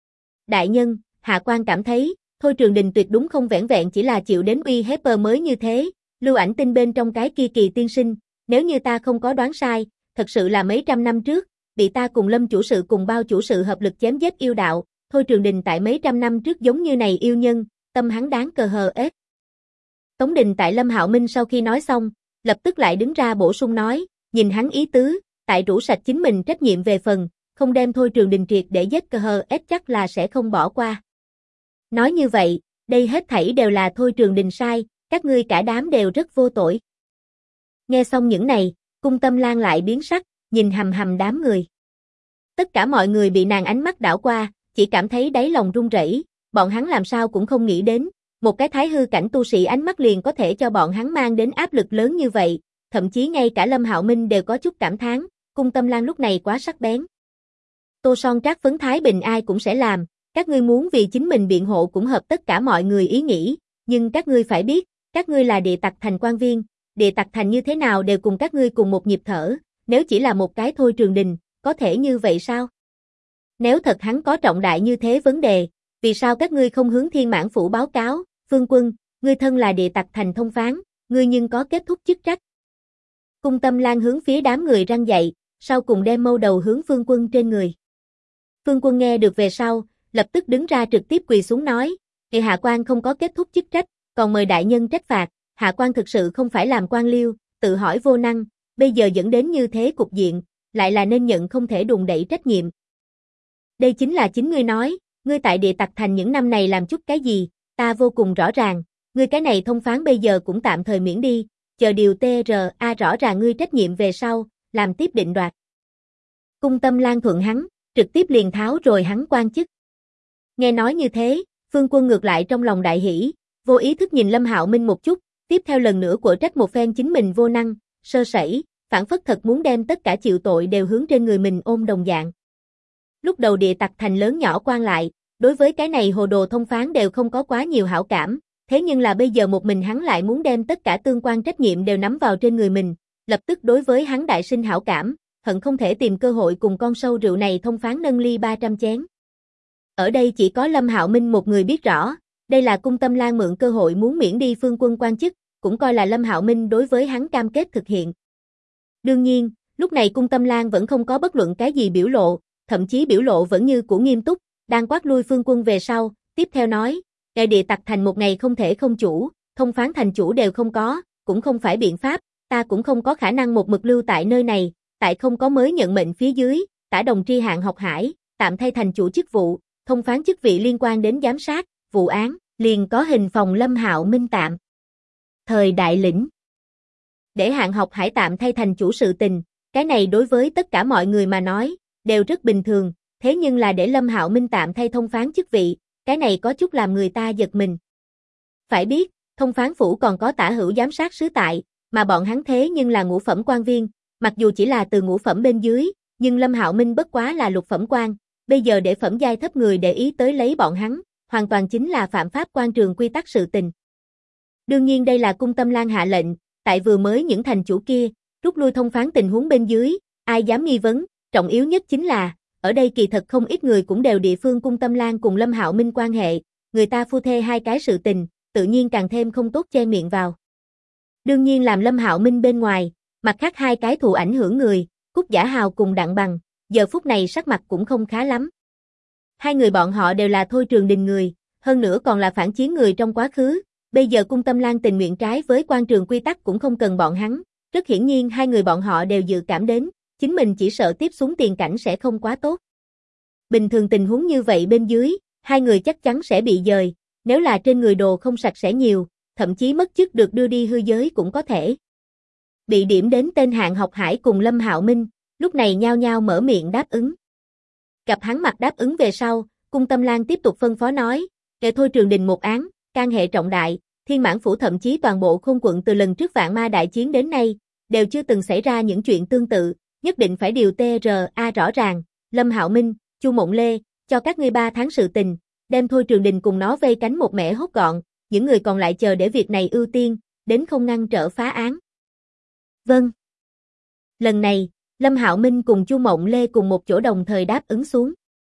đại nhân, hạ quan cảm thấy, Thôi Trường Đình tuyệt đúng không vẻn vẹn chỉ là chịu đến uy hiếp mới như thế, lưu ảnh tinh bên trong cái kia Kỳ tiên sinh, nếu như ta không có đoán sai, thật sự là mấy trăm năm trước, bị ta cùng Lâm chủ sự cùng Bao chủ sự hợp lực chém giết yêu đạo, Thôi Trường Đình tại mấy trăm năm trước giống như này yêu nhân, tâm hắn đáng cờ hờ ết. Tống Đình tại Lâm Hạo Minh sau khi nói xong, lập tức lại đứng ra bổ sung nói, nhìn hắn ý tứ, tại rũ sạch chính mình trách nhiệm về phần, không đem Thôi Trường Đình triệt để giết cờ hờ ết chắc là sẽ không bỏ qua. Nói như vậy, đây hết thảy đều là Thôi Trường Đình sai, các ngươi cả đám đều rất vô tội. Nghe xong những này, Cung Tâm Lan lại biến sắc, nhìn hầm hầm đám người. Tất cả mọi người bị nàng ánh mắt đảo qua, chỉ cảm thấy đáy lòng run rẩy, bọn hắn làm sao cũng không nghĩ đến, một cái thái hư cảnh tu sĩ ánh mắt liền có thể cho bọn hắn mang đến áp lực lớn như vậy, thậm chí ngay cả Lâm Hạo Minh đều có chút cảm thán, Cung Tâm Lan lúc này quá sắc bén. Tô son trát phấn thái bình ai cũng sẽ làm, các ngươi muốn vì chính mình biện hộ cũng hợp tất cả mọi người ý nghĩ, nhưng các ngươi phải biết, các ngươi là Địa Tặc Thành quan viên, Địa Tặc Thành như thế nào đều cùng các ngươi cùng một nhịp thở, nếu chỉ là một cái Thôi Trường Đình, có thể như vậy sao? Nếu thật hắn có trọng đại như thế vấn đề, vì sao các ngươi không hướng Thiên Mãn Phủ báo cáo, Phương Quân, ngươi thân là Địa Tặc Thành thông phán, ngươi nhưng có kết thúc chức trách. Cung Tâm Lan hướng phía đám người răng dậy, sau cùng đem mâu đầu hướng Phương Quân trên người. Phương Quân nghe được về sau, lập tức đứng ra trực tiếp quỳ xuống nói, thì hạ quan không có kết thúc chức trách, còn mời đại nhân trách phạt, hạ quan thực sự không phải làm quan liêu, tự hỏi vô năng, bây giờ dẫn đến như thế cục diện, lại là nên nhận không thể đùn đẩy trách nhiệm. Đây chính là chính ngươi nói, ngươi tại Địa Tặc Thành những năm này làm chút cái gì, ta vô cùng rõ ràng, ngươi cái này thông phán bây giờ cũng tạm thời miễn đi, chờ điều TRA rõ ràng ngươi trách nhiệm về sau, làm tiếp định đoạt. Cung Tâm Lan thuận hắn, trực tiếp liền tháo rồi hắn quan chức. Nghe nói như thế, Phương Quân ngược lại trong lòng đại hỉ, vô ý thức nhìn Lâm Hạo Minh một chút, tiếp theo lần nữa của trách một phen chính mình vô năng, sơ sẩy, phản phất thật muốn đem tất cả chịu tội đều hướng trên người mình ôm đồng dạng. Lúc đầu Địa Tặc Thành lớn nhỏ quan lại, đối với cái này hồ đồ thông phán đều không có quá nhiều hảo cảm, thế nhưng là bây giờ một mình hắn lại muốn đem tất cả tương quan trách nhiệm đều nắm vào trên người mình, lập tức đối với hắn đại sinh hảo cảm, hận không thể tìm cơ hội cùng con sâu rượu này thông phán nâng ly 300 chén. Ở đây chỉ có Lâm Hạo Minh một người biết rõ, đây là Cung Tâm Lan mượn cơ hội muốn miễn đi Phương Quân quan chức, cũng coi là Lâm Hạo Minh đối với hắn cam kết thực hiện. Đương nhiên, lúc này Cung Tâm Lan vẫn không có bất luận cái gì biểu lộ, thậm chí biểu lộ vẫn như của nghiêm túc, đang quát lui Phương Quân về sau, tiếp theo nói, đại Địa Tặc Thành một ngày không thể không chủ, thông phán thành chủ đều không có, cũng không phải biện pháp, ta cũng không có khả năng một mực lưu tại nơi này, tại không có mới nhận mệnh phía dưới, Tả Đồng tri hạn học hải, tạm thay thành chủ chức vụ, thông phán chức vị liên quan đến giám sát, vụ án, liền có hình phòng Lâm Hạo Minh tạm thời đại lĩnh. Để hạn học hải tạm thay thành chủ sự tình, cái này đối với tất cả mọi người mà nói, đều rất bình thường, thế nhưng là để Lâm Hạo Minh tạm thay thông phán chức vị, cái này có chút làm người ta giật mình. Phải biết, thông phán phủ còn có tả hữu giám sát sứ tại, mà bọn hắn thế nhưng là ngũ phẩm quan viên, mặc dù chỉ là từ ngũ phẩm bên dưới, nhưng Lâm Hạo Minh bất quá là lục phẩm quan, bây giờ để phẩm giai thấp người để ý tới lấy bọn hắn, hoàn toàn chính là phạm pháp quan trường quy tắc sự tình. Đương nhiên đây là Cung Tâm Lan hạ lệnh, tại vừa mới những thành chủ kia, rút lui thông phán tình huống bên dưới, ai dám nghi vấn, trọng yếu nhất chính là, ở đây kỳ thật không ít người cũng đều địa phương Cung Tâm Lan cùng Lâm Hạo Minh quan hệ, người ta phu thê hai cái sự tình, tự nhiên càng thêm không tốt che miệng vào. Đương nhiên làm Lâm Hạo Minh bên ngoài, mặt khác hai cái thụ ảnh hưởng người, Cúc Giả Hào cùng Đặng Bằng, giờ phút này sắc mặt cũng không khá lắm. Hai người bọn họ đều là Thôi Trường Đình người, hơn nữa còn là phản chiến người trong quá khứ, bây giờ Cung Tâm Lan tình nguyện trái với quan trường quy tắc cũng không cần bọn hắn, rất hiển nhiên hai người bọn họ đều dự cảm đến, chính mình chỉ sợ tiếp xuống tiền cảnh sẽ không quá tốt. Bình thường tình huống như vậy bên dưới, hai người chắc chắn sẽ bị dời, nếu là trên người đồ không sạch sẽ nhiều, thậm chí mất chức được đưa đi hư giới cũng có thể. Bị điểm đến tên Hạng Học Hải cùng Lâm Hạo Minh, lúc này nhao nhao mở miệng đáp ứng. Gặp hắn mặt đáp ứng về sau, Cung Tâm Lan tiếp tục phân phó nói, để Thôi Trường Đình một án, can hệ trọng đại, Thiên Mãn Phủ thậm chí toàn bộ Khôn quận từ lần trước Vạn Ma đại chiến đến nay, đều chưa từng xảy ra những chuyện tương tự, nhất định phải điều TRA rõ ràng, Lâm Hạo Minh, Chu Mộng Lê, cho các ngươi 3 tháng sự tình, đem Thôi Trường Đình cùng nó vây cánh một mẻ hốt gọn, những người còn lại chờ để việc này ưu tiên, đến không ngăn trở phá án. Vâng. Lần này, Lâm Hạo Minh cùng Chu Mộng Lê cùng một chỗ đồng thời đáp ứng xuống.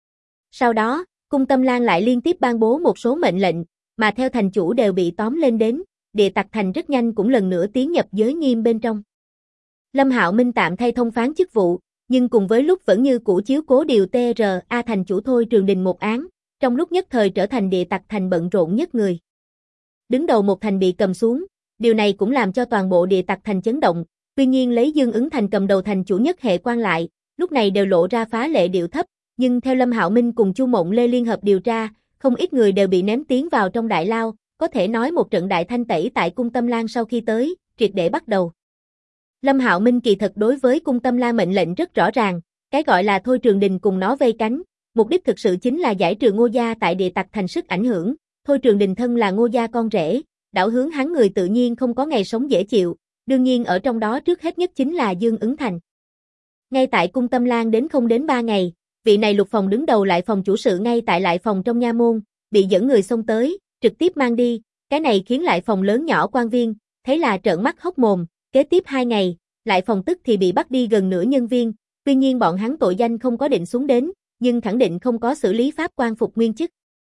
Sau đó, Cung Tâm Lan lại liên tiếp ban bố một số mệnh lệnh, mà theo thành chủ đều bị tóm lên đến, Địa Tặc Thành rất nhanh cũng lần nữa tiến nhập giới nghiêm bên trong. Lâm Hạo Minh tạm thay thông phán chức vụ, nhưng cùng với lúc vẫn như cũ chiếu cố điều TRA thành chủ Thôi Trường Đình một án, trong lúc nhất thời trở thành Địa Tặc Thành bận rộn nhất người. Đứng đầu một thành bị cầm xuống, điều này cũng làm cho toàn bộ Địa Tặc Thành chấn động, tuy nhiên lấy Dương Ứng Thành cầm đầu thành chủ nhất hệ quan lại, lúc này đều lộ ra phá lệ điệu thấp, nhưng theo Lâm Hạo Minh cùng Chu Mộng Lê liên hợp điều tra, không ít người đều bị ném tiến vào trong đại lao, có thể nói một trận đại thanh tẩy tại Cung Tâm Lan sau khi tới, triệt để bắt đầu. Lâm Hạo Minh kỳ thật đối với Cung Tâm Lan mệnh lệnh rất rõ ràng, cái gọi là Thôi Trường Đình cùng nó vây cánh, mục đích thực sự chính là giải trừ Ngô gia tại Địa Tặc Thành sức ảnh hưởng, Thôi Trường Đình thân là Ngô gia con rể, đảo hướng hắn người tự nhiên không có ngày sống dễ chịu, đương nhiên ở trong đó trước hết nhất chính là Dương Ứng Thành. Ngay tại Cung Tâm Lan đến không đến 3 ngày, vị này Lục phòng đứng đầu lại phòng chủ sự ngay tại lại phòng trong nha môn, bị dẫn người xông tới, trực tiếp mang đi, cái này khiến lại phòng lớn nhỏ quan viên, thấy là trợn mắt hốc mồm, kế tiếp 2 ngày, lại phòng tức thì bị bắt đi gần nửa nhân viên, tuy nhiên bọn hắn tội danh không có định xuống đến, nhưng khẳng định không có xử lý pháp quan phục nguyên chức.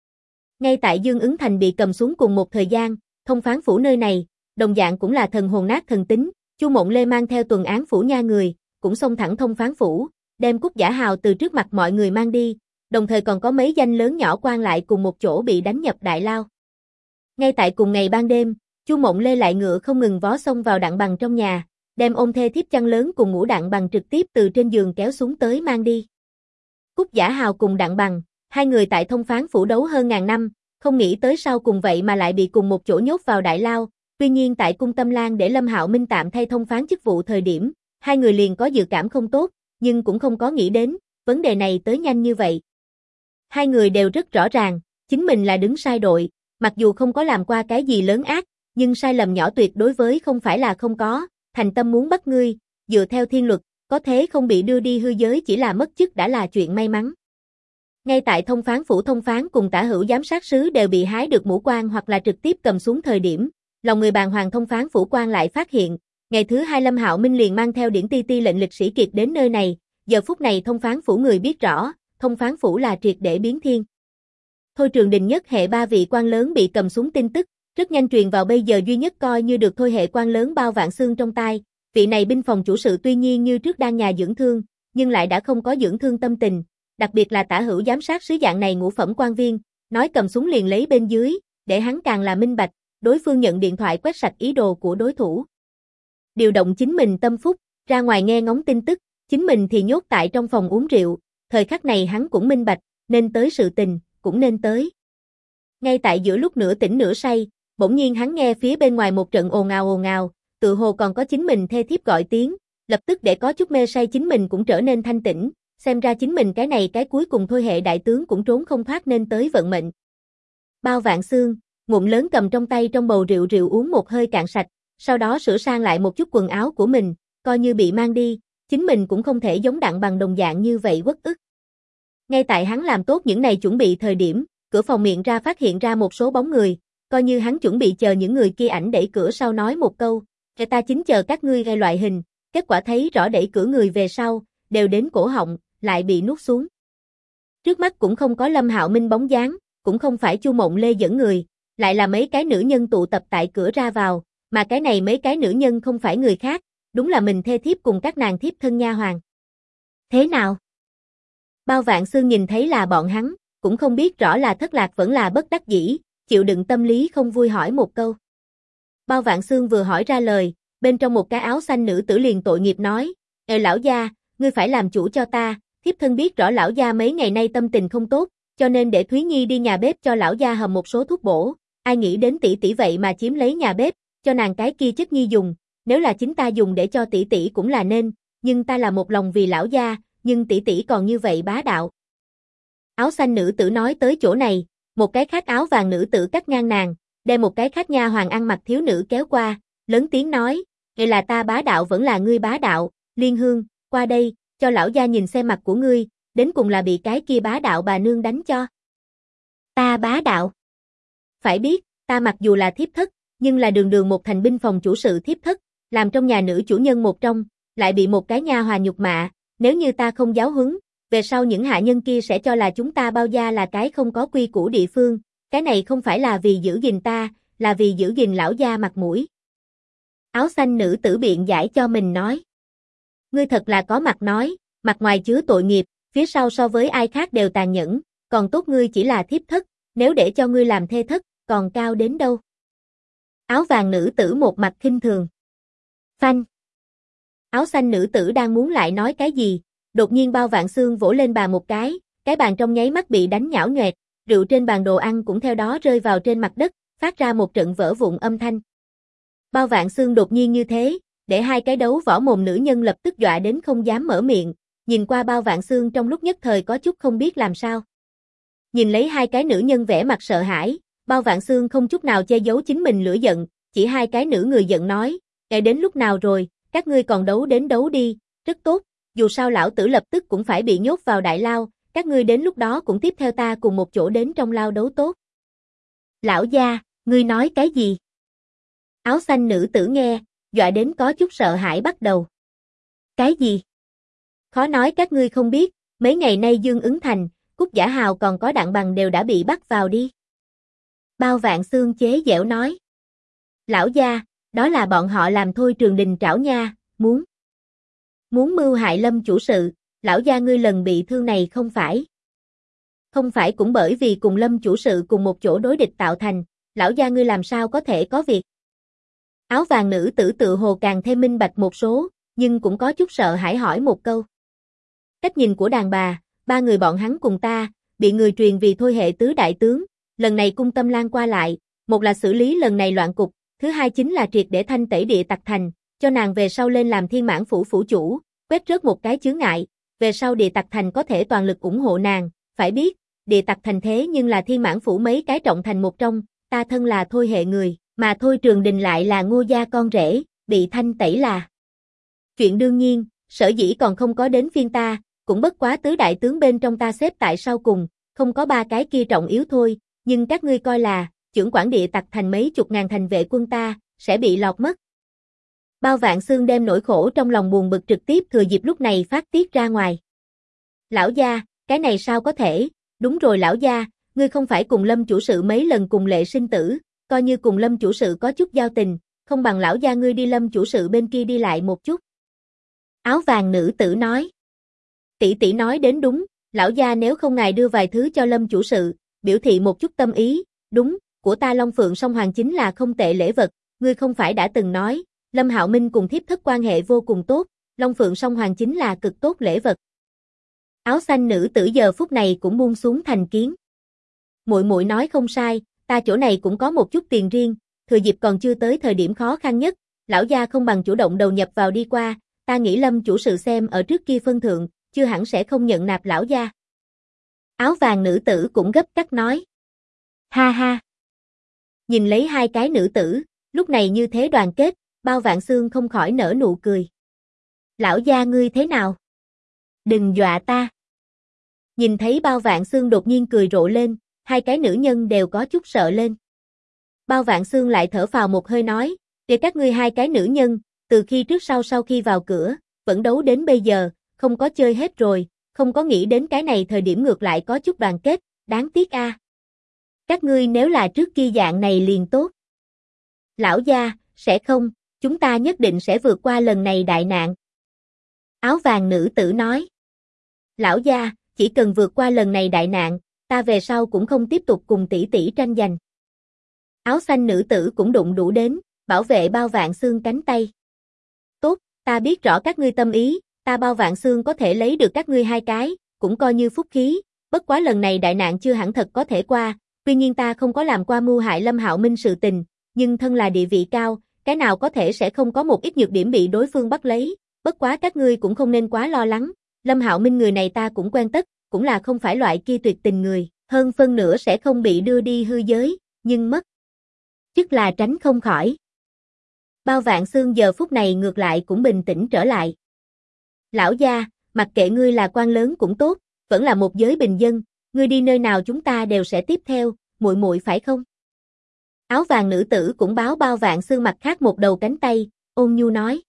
Ngay tại Dương Ứng Thành bị cầm xuống cùng một thời gian, thông phán phủ nơi này, đồng dạng cũng là thần hồn nát thần tính, Chu Mộng Lê mang theo tuần án phủ nha người, cũng xông thẳng thông phán phủ, đem Cúc Giả Hào từ trước mặt mọi người mang đi, đồng thời còn có mấy danh lớn nhỏ quan lại cùng một chỗ bị đánh nhập đại lao. Ngay tại cùng ngày ban đêm, Chu Mộng Lê lại ngựa không ngừng vó xông vào Đặng Bằng trong nhà, đem ôm thê thiếp chăn lớn cùng ngủ Đặng Bằng trực tiếp từ trên giường kéo xuống tới mang đi. Cúc Giả Hào cùng Đặng Bằng, hai người tại thông phán phủ đấu hơn ngàn năm, không nghĩ tới sau cùng vậy mà lại bị cùng một chỗ nhốt vào đại lao, tuy nhiên tại Cung Tâm Lan để Lâm Hạo Minh tạm thay thông phán chức vụ thời điểm, hai người liền có dự cảm không tốt, nhưng cũng không có nghĩ đến, vấn đề này tới nhanh như vậy. Hai người đều rất rõ ràng, chính mình là đứng sai đội, mặc dù không có làm qua cái gì lớn ác, nhưng sai lầm nhỏ tuyệt đối với không phải là không có, thành tâm muốn bắt ngươi, dựa theo thiên luật, có thế không bị đưa đi hư giới chỉ là mất chức đã là chuyện may mắn. Ngay tại thông phán phủ thông phán cùng tả hữu giám sát sứ đều bị hái được mũ quan hoặc là trực tiếp cầm xuống thời điểm, lòng người bàng hoàng thông phán phủ quan lại phát hiện, ngày thứ 2 Lâm Hạo Minh liền mang theo điển ti ti lệnh lịch sĩ kiệt đến nơi này, giờ phút này thông phán phủ người biết rõ, thông phán phủ là triệt để biến thiên. Thôi Trường Đình nhất hệ 3 vị quan lớn bị cầm xuống tin tức, rất nhanh truyền vào bây giờ duy nhất coi như được thôi hệ quan lớn Bao Vạn Xương trong tai, vị này binh phòng chủ sự tuy nhiên như trước đang nhà dưỡng thương, nhưng lại đã không có dưỡng thương tâm tình, đặc biệt là tả hữu giám sát sứ dạng này ngũ phẩm quan viên, nói cầm súng liền lấy bên dưới, để hắn càng là minh bạch, đối phương nhận điện thoại quét sạch ý đồ của đối thủ. Điều động chính mình tâm phúc, ra ngoài nghe ngóng tin tức, chính mình thì nhốt tại trong phòng uống rượu, thời khắc này hắn cũng minh bạch, nên tới sự tình, cũng nên tới. Ngay tại giữa lúc nửa tỉnh nửa say, bỗng nhiên hắn nghe phía bên ngoài một trận ồn ào, tự hồ còn có chính mình thê thiếp gọi tiếng, lập tức để có chút mê say chính mình cũng trở nên thanh tĩnh, xem ra chính mình cái này cái cuối cùng thôi hệ đại tướng cũng trốn không thoát nên tới vận mệnh. Bao Vạn Xương, ngụm lớn cầm trong tay trong bầu rượu uống một hơi cạn sạch, sau đó sửa sang lại một chút quần áo của mình, coi như bị mang đi, chính mình cũng không thể giống Đặng Bằng đồng dạng như vậy uất ức. Ngay tại hắn làm tốt những này chuẩn bị thời điểm, cửa phòng miệng ra phát hiện ra một số bóng người, coi như hắn chuẩn bị chờ những người kia ảnh đẩy cửa sau nói một câu, ta chính chờ các ngươi gây loại hình, kết quả thấy rõ đẩy cửa người về sau, đều đến cổ họng, lại bị nuốt xuống. Trước mắt cũng không có Lâm Hạo Minh bóng dáng, cũng không phải Chu Mộng Lê dẫn người, lại là mấy cái nữ nhân tụ tập tại cửa ra vào, mà cái này mấy cái nữ nhân không phải người khác, đúng là mình thê thiếp cùng các nàng thiếp thân nha hoàn. Thế nào? Bao Vạn Xương nhìn thấy là bọn hắn, cũng không biết rõ là thất lạc vẫn là bất đắc dĩ, chịu đựng tâm lý không vui hỏi một câu. Bao Vạn Xương vừa hỏi ra lời, bên trong một cái áo xanh nữ tử liền tội nghiệp nói, lão gia, ngươi phải làm chủ cho ta, thiếp thân biết rõ lão gia mấy ngày nay tâm tình không tốt, cho nên để Thúy Nhi đi nhà bếp cho lão gia hầm một số thuốc bổ, ai nghĩ đến tỷ tỷ vậy mà chiếm lấy nhà bếp, cho nàng cái kia chất nhi dùng, nếu là chính ta dùng để cho tỷ tỷ cũng là nên, nhưng ta là một lòng vì lão gia, nhưng tỷ tỷ còn như vậy bá đạo. Áo xanh nữ tử nói tới chỗ này, một cái khác áo vàng nữ tử cắt ngang nàng, đem một cái khác nha hoàng ăn mặc thiếu nữ kéo qua, lớn tiếng nói, vậy là ta bá đạo vẫn là ngươi bá đạo, Liên Hương, qua đây, cho lão gia nhìn xem mặt của ngươi, đến cùng là bị cái kia bá đạo bà nương đánh cho. Ta bá đạo. Phải biết, ta mặc dù là thiếp thất, nhưng là đường đường một thành binh phòng chủ sự thiếp thất, làm trong nhà nữ chủ nhân một trong, lại bị một cái nha hoàn nhục mạ, nếu như ta không giáo huấn, về sau những hạ nhân kia sẽ cho là chúng ta Bao gia là cái không có quy củ địa phương, cái này không phải là vì giữ gìn ta, là vì giữ gìn lão gia mặt mũi. Áo xanh nữ tử biện giải cho mình nói. Ngươi thật là có mặt nói, mặt ngoài chứa tội nghiệp, phía sau so với ai khác đều tàn nhẫn, còn tốt ngươi chỉ là thiếp thất, nếu để cho ngươi làm thê thất, còn cao đến đâu. Áo vàng nữ tử một mặt khinh thường. Phanh. Áo xanh nữ tử đang muốn lại nói cái gì, đột nhiên Bao Vạn Xương vỗ lên bàn một cái bàn trong nháy mắt bị đánh nhão nhoẹt, rượu trên bàn đồ ăn cũng theo đó rơi vào trên mặt đất, phát ra một trận vỡ vụn âm thanh. Bao Vạn Xương đột nhiên như thế, để hai cái đấu võ mồm nữ nhân lập tức dọa đến không dám mở miệng, nhìn qua Bao Vạn Xương trong lúc nhất thời có chút không biết làm sao. Nhìn lấy hai cái nữ nhân vẻ mặt sợ hãi, Bao Vạn Xương không chút nào che giấu chính mình lửa giận, chỉ hai cái nữ người giận nói, đến lúc nào rồi, các ngươi còn đấu đến đấu đi, rất tốt, dù sao lão tử lập tức cũng phải bị nhốt vào đại lao, các ngươi đến lúc đó cũng tiếp theo ta cùng một chỗ đến trong lao đấu tốt. Lão gia, ngươi nói cái gì? Áo xanh nữ tử nghe, dọa đến có chút sợ hãi bắt đầu. Cái gì? Khó nói các ngươi không biết, mấy ngày nay Dương Ứng Thành, Cúc Giả Hào còn có Đặng Bằng đều đã bị bắt vào đi. Bao Vạn Xương chế giễu nói. Lão gia, đó là bọn họ làm thôi Trường Đình trảo nha, muốn mưu hại Lâm chủ sự, lão gia ngươi lần bị thương này không phải cũng bởi vì cùng Lâm chủ sự cùng một chỗ đối địch tạo thành, lão gia ngươi làm sao có thể có việc. Áo vàng nữ tử tự hồ càng thêm minh bạch một số, nhưng cũng có chút sợ hãi hỏi một câu. Cách nhìn của đàn bà, ba người bọn hắn cùng ta, bị người truyền vì thôi hệ tứ đại tướng, lần này cung Tâm Lan qua lại, một là xử lý lần này loạn cục, thứ hai chính là triệt để thanh tẩy địa tặc thành, cho nàng về sau lên làm Thiên Mãn phủ phủ chủ, quét rớt một cái chướng ngại, về sau địa tặc thành có thể toàn lực ủng hộ nàng, phải biết, địa tặc thành thế nhưng là Thiên Mãn phủ mấy cái trọng thành một trong, ta thân là thôi hệ người, mà thôi Trường Đình lại là Ngô gia con rể, bị thanh tẩy là chuyện đương nhiên, sở dĩ còn không có đến phiên ta, cũng bất quá tứ đại tướng bên trong ta xếp tại sau cùng, không có ba cái kia trọng yếu thôi, nhưng các ngươi coi là, chưởng quản địa tặc thành mấy chục ngàn thành vệ quân ta, sẽ bị lọt mất. Bao Vạn Xương đem nỗi khổ trong lòng buồn bực trực tiếp thừa dịp lúc này phát tiết ra ngoài. Lão gia, cái này sao có thể, đúng rồi lão gia, ngươi không phải cùng Lâm chủ sự mấy lần cùng lệ sinh tử, coi như cùng Lâm chủ sự có chút giao tình, không bằng lão gia ngươi đi Lâm chủ sự bên kia đi lại một chút. Áo vàng nữ tử nói. Tỷ tỷ nói đến đúng, lão gia nếu không ngài đưa vài thứ cho Lâm chủ sự, biểu thị một chút tâm ý, đúng, của ta Long Phượng Song Hoàng chính là không tệ lễ vật, ngươi không phải đã từng nói, Lâm Hạo Minh cùng thiếp thất quan hệ vô cùng tốt, Long Phượng Song Hoàng chính là cực tốt lễ vật. Áo xanh nữ tử giờ phút này cũng buông xuống thành kiến. Muội muội nói không sai, ta chỗ này cũng có một chút tiền riêng, thừa dịp còn chưa tới thời điểm khó khăn nhất, lão gia không bằng chủ động đầu nhập vào đi qua, ta nghĩ Lâm chủ sự xem ở trước kia phân thượng, chưa hẳn sẽ không nhận nạp lão gia. Áo vàng nữ tử cũng gấp gáp nói. Ha ha. Nhìn lấy hai cái nữ tử, lúc này như thế đoàn kết, Bao Vạn Xương không khỏi nở nụ cười. Lão gia ngươi thế nào? Đừng dọa ta. Nhìn thấy Bao Vạn Xương đột nhiên cười rộ lên, hai cái nữ nhân đều có chút sợ lên. Bao Vạn Xương lại thở phào một hơi nói, để các ngươi hai cái nữ nhân, từ khi trước sau khi vào cửa, vẫn đấu đến bây giờ, không có chơi hết rồi, không có nghĩ đến cái này thời điểm ngược lại có chút đoàn kết, đáng tiếc a. Các ngươi nếu là trước kia dạng này liền tốt. Lão gia, Sẽ không, chúng ta nhất định sẽ vượt qua lần này đại nạn. Áo vàng nữ tử nói. Lão gia, chỉ cần vượt qua lần này đại nạn, ta về sau cũng không tiếp tục cùng tỷ tỷ tranh giành. Áo xanh nữ tử cũng đụng đủ đến, bảo vệ Bao Vạn Xương cánh tay. Tốt, ta biết rõ các ngươi tâm ý, ta Bao Vạn Xương có thể lấy được các ngươi hai cái, cũng coi như phúc khí, bất quá lần này đại nạn chưa hẳn thật có thể qua, tuy nhiên ta không có làm qua mưu hại Lâm Hạo Minh sự tình, nhưng thân là địa vị cao, cái nào có thể sẽ không có một ít nhược điểm bị đối phương bắt lấy, bất quá các ngươi cũng không nên quá lo lắng, Lâm Hạo Minh người này ta cũng quen tất, cũng là không phải loại kia tuyệt tình người, hơn phân nửa sẽ không bị đưa đi hư giới, nhưng mất chức là tránh không khỏi. Bao Vạn Xương giờ phút này ngược lại cũng bình tĩnh trở lại. Lão gia, mặc kệ ngươi là quan lớn cũng tốt, vẫn là một giới bình dân, ngươi đi nơi nào chúng ta đều sẽ tiếp theo, muội muội phải không? Áo vàng nữ tử cũng báo Bao Vạn Xương mặt khác một đầu cánh tay, ôn nhu nói.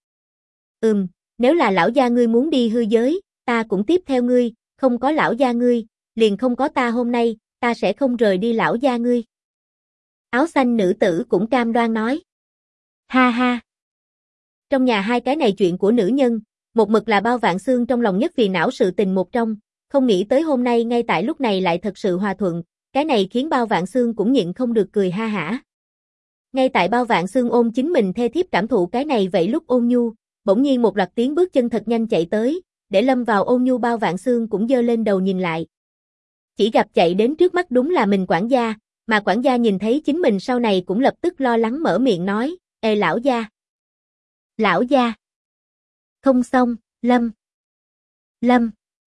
Nếu là lão gia ngươi muốn đi hư giới, ta cũng tiếp theo ngươi, không có lão gia ngươi, liền không có ta hôm nay, ta sẽ không rời đi lão gia ngươi. Áo xanh nữ tử cũng cam đoan nói. Ha ha. Trong nhà hai cái này chuyện của nữ nhân, một mực là Bao Vạn Xương trong lòng nhất vì não sự tình một trong, không nghĩ tới hôm nay ngay tại lúc này lại thật sự hòa thuận, cái này khiến Bao Vạn Xương cũng nhịn không được cười ha hả. Ngay tại Bao Vạn Xương ôm chính mình thê thiếp cảm thụ cái này vậy lúc ôn nhu, bỗng nhiên một loạt tiếng bước chân thật nhanh chạy tới, để lâm vào ôn nhu Bao Vạn Xương cũng giơ lên đầu nhìn lại. Chỉ gặp chạy đến trước mắt đúng là mình quản gia, mà quản gia nhìn thấy chính mình sau này cũng lập tức lo lắng mở miệng nói, ê lão gia. Lão gia. Không xong, Lâm.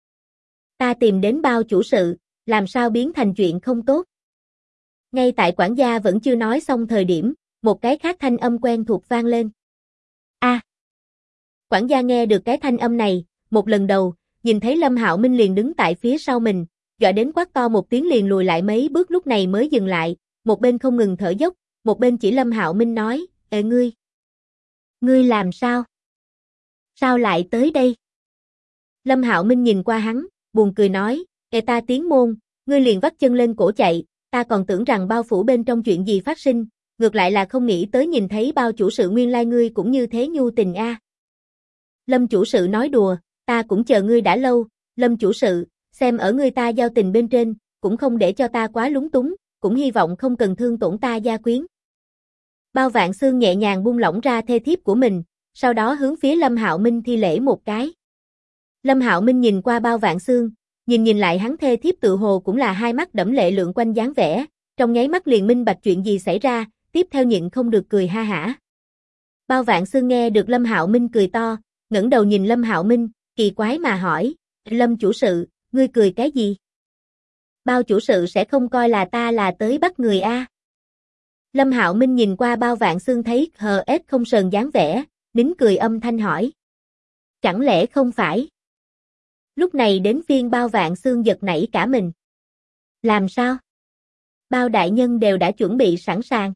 Ta tìm đến Bao chủ sự, làm sao biến thành chuyện không tốt. Ngay tại quản gia vẫn chưa nói xong thời điểm, một cái khác thanh âm quen thuộc vang lên. A. Quản gia nghe được cái thanh âm này, một lần đầu, nhìn thấy Lâm Hạo Minh liền đứng tại phía sau mình, dọa đến quát to một tiếng liền lùi lại mấy bước lúc này mới dừng lại, một bên không ngừng thở dốc, một bên chỉ Lâm Hạo Minh nói, ê ngươi làm sao? Sao lại tới đây? Lâm Hạo Minh nhìn qua hắn, buồn cười nói, ê ta tiến môn, ngươi liền vắt chân lên cổ chạy, ta còn tưởng rằng Bao phủ bên trong chuyện gì phát sinh, ngược lại là không nghĩ tới nhìn thấy Bao chủ sự nguyên lai ngươi cũng như thế nhu tình a. Lâm chủ sự nói đùa, ta cũng chờ ngươi đã lâu, Lâm chủ sự, xem ở ngươi ta giao tình bên trên, cũng không để cho ta quá lúng túng, cũng hy vọng không cần thương tổn ta gia quyến. Bao Vạn Xương nhẹ nhàng buông lỏng ra thê thiếp của mình, sau đó hướng phía Lâm Hạo Minh thi lễ một cái. Lâm Hạo Minh nhìn qua Bao Vạn Xương, nhìn lại hắn thê thiếp tự hồ cũng là hai mắt đẫm lệ lượn quanh dáng vẻ, trong nháy mắt liền minh bạch chuyện gì xảy ra, tiếp theo nhịn không được cười ha hả. Bao Vạn Xương nghe được Lâm Hạo Minh cười to, ngẩng đầu nhìn Lâm Hạo Minh, kỳ quái mà hỏi, Lâm chủ sự, ngươi cười cái gì? Bao chủ sự sẽ không coi là ta là tới bắt người a? Lâm Hạo Minh nhìn qua Bao Vạn Xương thấy hờ ết không sờn dáng vẻ, nín cười âm thanh hỏi. Chẳng lẽ không phải? Lúc này đến phiên Bao Vạn Xương giật nảy cả mình. Làm sao? Bao đại nhân đều đã chuẩn bị sẵn sàng.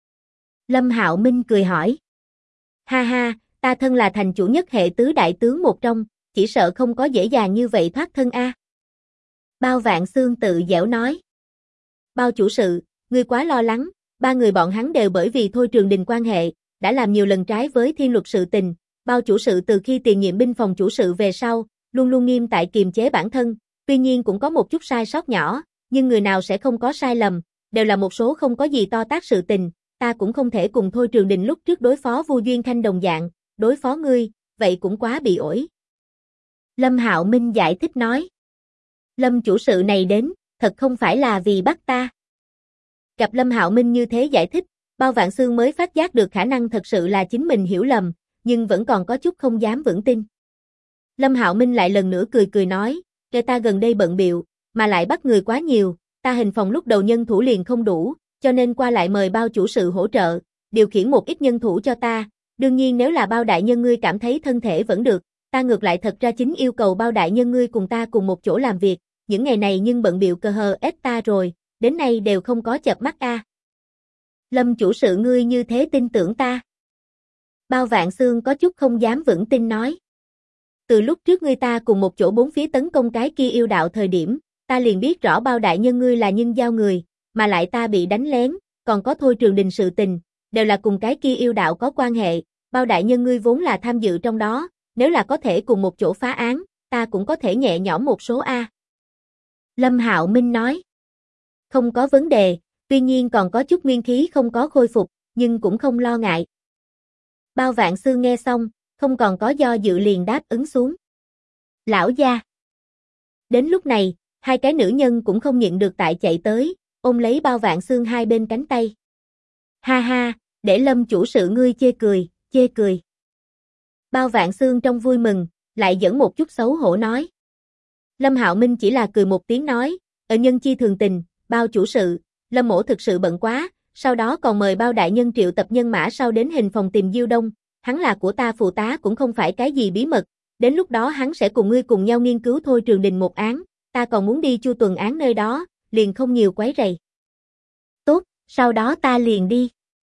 Lâm Hạo Minh cười hỏi. Ha ha, ta thân là thành chủ nhất hệ tứ đại tướng một trong, chỉ sợ không có dễ dàng như vậy thoát thân a. Bao Vạn Xương tự giễu nói. Bao chủ sự, ngươi quá lo lắng, ba người bọn hắn đều bởi vì Thôi Trường Đình quan hệ, đã làm nhiều lần trái với thiên luật sự tình, Bao chủ sự từ khi tiền nhiệm binh phòng chủ sự về sau, luôn luôn nghiêm tại kiềm chế bản thân, tuy nhiên cũng có một chút sai sót nhỏ, nhưng người nào sẽ không có sai lầm, đều là một số không có gì to tát sự tình, ta cũng không thể cùng Thôi Trường Đình lúc trước đối phó Vu Duyên Khanh đồng dạng, đối phó ngươi, vậy cũng quá bị ổi. Lâm Hạo Minh giải thích nói. Lâm chủ sự này đến, thật không phải là vì bắt ta. Gặp Lâm Hạo Minh như thế giải thích, Bao Vạn Xương mới phát giác được khả năng thật sự là chính mình hiểu lầm, nhưng vẫn còn có chút không dám vững tin. Lâm Hạo Minh lại lần nữa cười nói, kể ta gần đây bận bịu, mà lại bắt người quá nhiều, ta hình phòng lúc đầu nhân thủ liền không đủ, cho nên qua lại mời Bao chủ sự hỗ trợ, điều khiển một ít nhân thủ cho ta, đương nhiên nếu là Bao đại nhân ngươi cảm thấy thân thể vẫn được, ta ngược lại thật ra chính yêu cầu Bao đại nhân ngươi cùng ta cùng một chỗ làm việc, những ngày này nhưng bận bịu cờ hờ ết ta rồi, đến nay đều không có chợp mắt a. Lâm chủ sự ngươi như thế tin tưởng ta. Bao Vạn Xương có chút không dám vững tin nói. Từ lúc trước ngươi ta cùng một chỗ bốn phía tấn công cái kia yêu đạo thời điểm, ta liền biết rõ Bao đại nhân ngươi là nhân giao người, mà lại ta bị đánh lén, còn có Thôi Trường Đình sự tình, đều là cùng cái kia yêu đạo có quan hệ, Bao đại nhân ngươi vốn là tham dự trong đó, nếu là có thể cùng một chỗ phá án, ta cũng có thể nhẹ nhõm một số a." Lâm Hạo Minh nói. "Không có vấn đề, tuy nhiên còn có chút nguyên khí không có khôi phục, nhưng cũng không lo ngại." Bao Vạn Xương nghe xong, không còn có do dự liền đáp ứng xuống. "Lão gia." Đến lúc này, hai cái nữ nhân cũng không nhịn được tại chạy tới, ôm lấy Bao Vạn Xương hai bên cánh tay. "Ha ha, để Lâm chủ sự ngươi chê cười, chê cười." Bao Vạn Xương trong vui mừng, lại dẫn một chút xấu hổ nói. Lâm Hạo Minh chỉ là cười một tiếng nói, "Ở nhân chi thường tình, Bao chủ sự, Lâm mỗ thực sự bận quá, sau đó còn mời Bao đại nhân triệu tập nhân mã sau đến hình phòng tìm Diêu Đông, hắn là của ta phụ tá cũng không phải cái gì bí mật, đến lúc đó hắn sẽ cùng ngươi cùng nhau nghiên cứu thôi Trường Đình một án, ta còn muốn đi Chu Tuần án nơi đó, liền không nhiều quấy rầy." "Tốt, sau đó ta liền đi."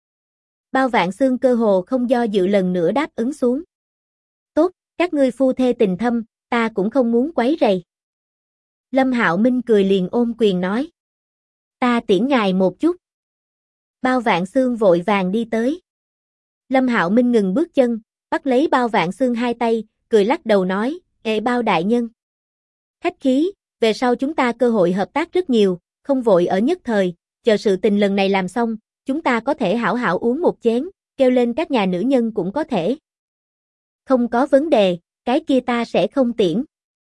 Bao Vạn Xương cơ hồ không do dự lần nữa đáp ứng xuống. "Tốt, các ngươi phu thê tình thâm, ta cũng không muốn quấy rầy." Lâm Hạo Minh cười liền ôm quyền nói. "Ta tiễn ngài một chút." Bao Vạn Xương vội vàng đi tới. Lâm Hạo Minh ngừng bước chân, bắt lấy Bao Vạn Xương hai tay, cười lắc đầu nói, "Ê Bao đại nhân. Khách khí, về sau chúng ta cơ hội hợp tác rất nhiều, không vội ở nhất thời, chờ sự tình lần này làm xong, chúng ta có thể hảo hảo uống một chén, kêu lên các nhà nữ nhân cũng có thể." "Không có vấn đề, cái kia ta sẽ không tiễn."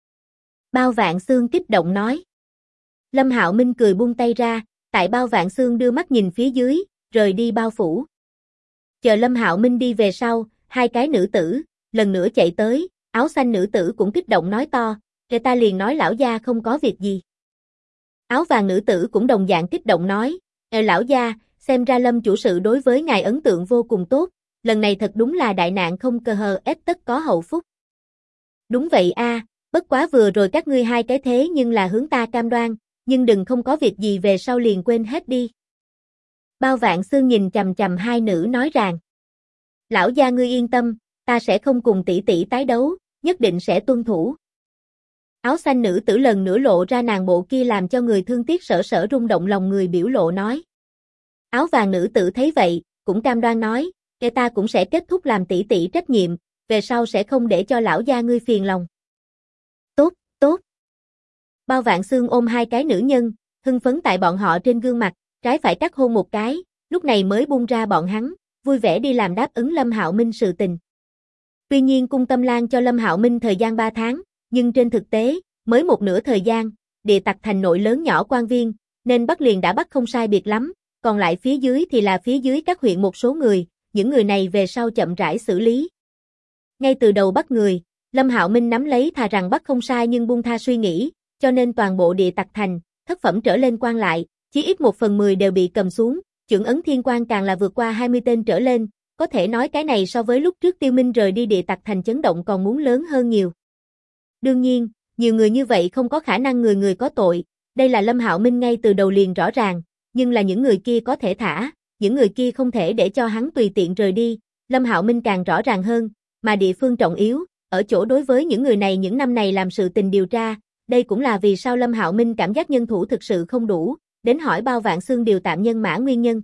Bao Vạn Xương kích động nói. Lâm Hạo Minh cười buông tay ra, tại Bao Vạn Xương đưa mắt nhìn phía dưới, rời đi bao phủ. Chờ Lâm Hạo Minh đi về sau, hai cái nữ tử, lần nữa chạy tới, áo xanh nữ tử cũng kích động nói to, "Kể ta liền nói lão gia không có việc gì." Áo vàng nữ tử cũng đồng dạng kích động nói, Lão gia, xem ra Lâm chủ sự đối với ngài ấn tượng vô cùng tốt, lần này thật đúng là đại nạn không cơ hờ ép tất có hậu phúc." "Đúng vậy a, bất quá vừa rồi các ngươi hai cái thế nhưng là hướng ta cam đoan, nhưng đừng không có việc gì về sau liền quên hết đi." Bao Vạn Xương nhìn chằm chằm hai nữ nói rằng, "Lão gia ngươi yên tâm, ta sẽ không cùng tỷ tỷ tái đấu, nhất định sẽ tuân thủ." Áo xanh nữ tử lần nữa lộ ra nàng bộ kia làm cho người thương tiếc sở sở rung động lòng người biểu lộ nói. Áo vàng nữ tử thấy vậy, cũng cam đoan nói, "Kẻ ta cũng sẽ kết thúc làm tỷ tỷ trách nhiệm, về sau sẽ không để cho lão gia ngươi phiền lòng." "Tốt, tốt." Bao Vạn Xương ôm hai cái nữ nhân, hưng phấn tại bọn họ trên gương mặt, trái phải cắt hôn một cái, lúc này mới buông ra bọn hắn, vui vẻ đi làm đáp ứng Lâm Hạo Minh sự tình. Tuy nhiên Cung Tâm Lan cho Lâm Hạo Minh thời gian 3 tháng, nhưng trên thực tế, mới một nửa thời gian, Địa Tặc thành nội lớn nhỏ quan viên, nên bắt liền đã bắt không sai biệt lắm, còn lại phía dưới thì là phía dưới các huyện một số người, những người này về sau chậm rãi xử lý. Ngay từ đầu bắt người, Lâm Hạo Minh nắm lấy thà rằng bắt không sai nhưng buông tha suy nghĩ, cho nên toàn bộ Địa Tặc thành, thất phẩm trở lên quan lại, chỉ ít 1/10 đều bị cầm xuống, chưởng ấn thiên quan càng là vượt qua 20 tên trở lên, có thể nói cái này so với lúc trước Tiêu Minh rời đi Địa Tặc thành chấn động còn muốn lớn hơn nhiều. Đương nhiên, nhiều người như vậy không có khả năng người người có tội, đây là Lâm Hạo Minh ngay từ đầu liền rõ ràng, nhưng là những người kia có thể thả, những người kia không thể để cho hắn tùy tiện rời đi, Lâm Hạo Minh càng rõ ràng hơn, mà địa phương trọng yếu, ở chỗ đối với những người này những năm này làm sự tình điều tra, đây cũng là vì sao Lâm Hạo Minh cảm giác nhân thủ thực sự không đủ, đến hỏi Bao Vạn Xương điều tạm nhân mã nguyên nhân.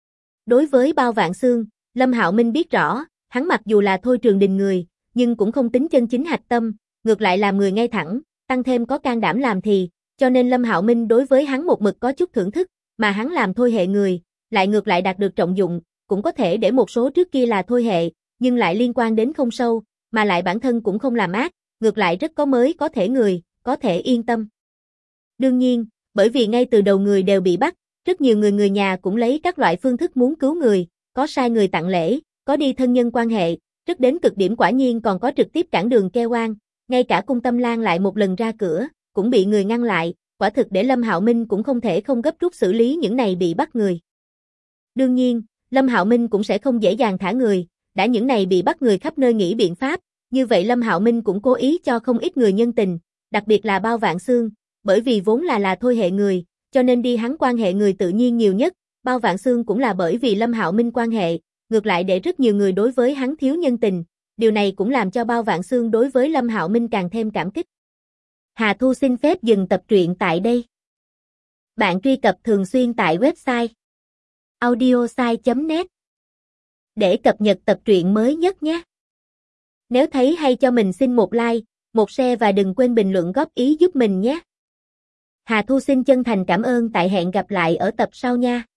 Đối với Bao Vạn Xương, Lâm Hạo Minh biết rõ, hắn mặc dù là Thôi Trường Đình người, nhưng cũng không tính chân chính hạch tâm, ngược lại làm người ngay thẳng, tăng thêm có can đảm làm thì, cho nên Lâm Hạo Minh đối với hắn một mực có chút thưởng thức, mà hắn làm Thôi hệ người, lại ngược lại đạt được trọng dụng, cũng có thể để một số trước kia là Thôi hệ, nhưng lại liên quan đến không sâu, mà lại bản thân cũng không làm ác, ngược lại rất có mới có thể người, có thể yên tâm. Đương nhiên, bởi vì ngay từ đầu người đều bị bắt, rất nhiều người nhà cũng lấy các loại phương thức muốn cứu người, có sai người tặng lễ, có đi thân nhân quan hệ, rất đến cực điểm quả nhiên còn có trực tiếp cản đường kêu oan, ngay cả Cung Tâm Lan lại một lần ra cửa, cũng bị người ngăn lại, quả thực để Lâm Hạo Minh cũng không thể không gấp rút xử lý những này bị bắt người. Đương nhiên, Lâm Hạo Minh cũng sẽ không dễ dàng thả người, đã những này bị bắt người khắp nơi nghĩ biện pháp, như vậy Lâm Hạo Minh cũng cố ý cho không ít người nhân tình, đặc biệt là Bao Vạn Xương, bởi vì vốn là Thôi hệ người, cho nên đi hắn quan hệ người tự nhiên nhiều nhất, Bao Vạn Xương cũng là bởi vì Lâm Hạo Minh quan hệ, ngược lại để rất nhiều người đối với hắn thiếu nhân tình, điều này cũng làm cho Bao Vạn Xương đối với Lâm Hạo Minh càng thêm cảm kích. Hà Thu xin phép dừng tập truyện tại đây. Bạn truy cập thường xuyên tại website audiosai.net để cập nhật tập truyện mới nhất nhé. Nếu thấy hay cho mình xin một like, một share và đừng quên bình luận góp ý giúp mình nhé. Hà Thu xin chân thành cảm ơn tại hẹn gặp lại ở tập sau nha.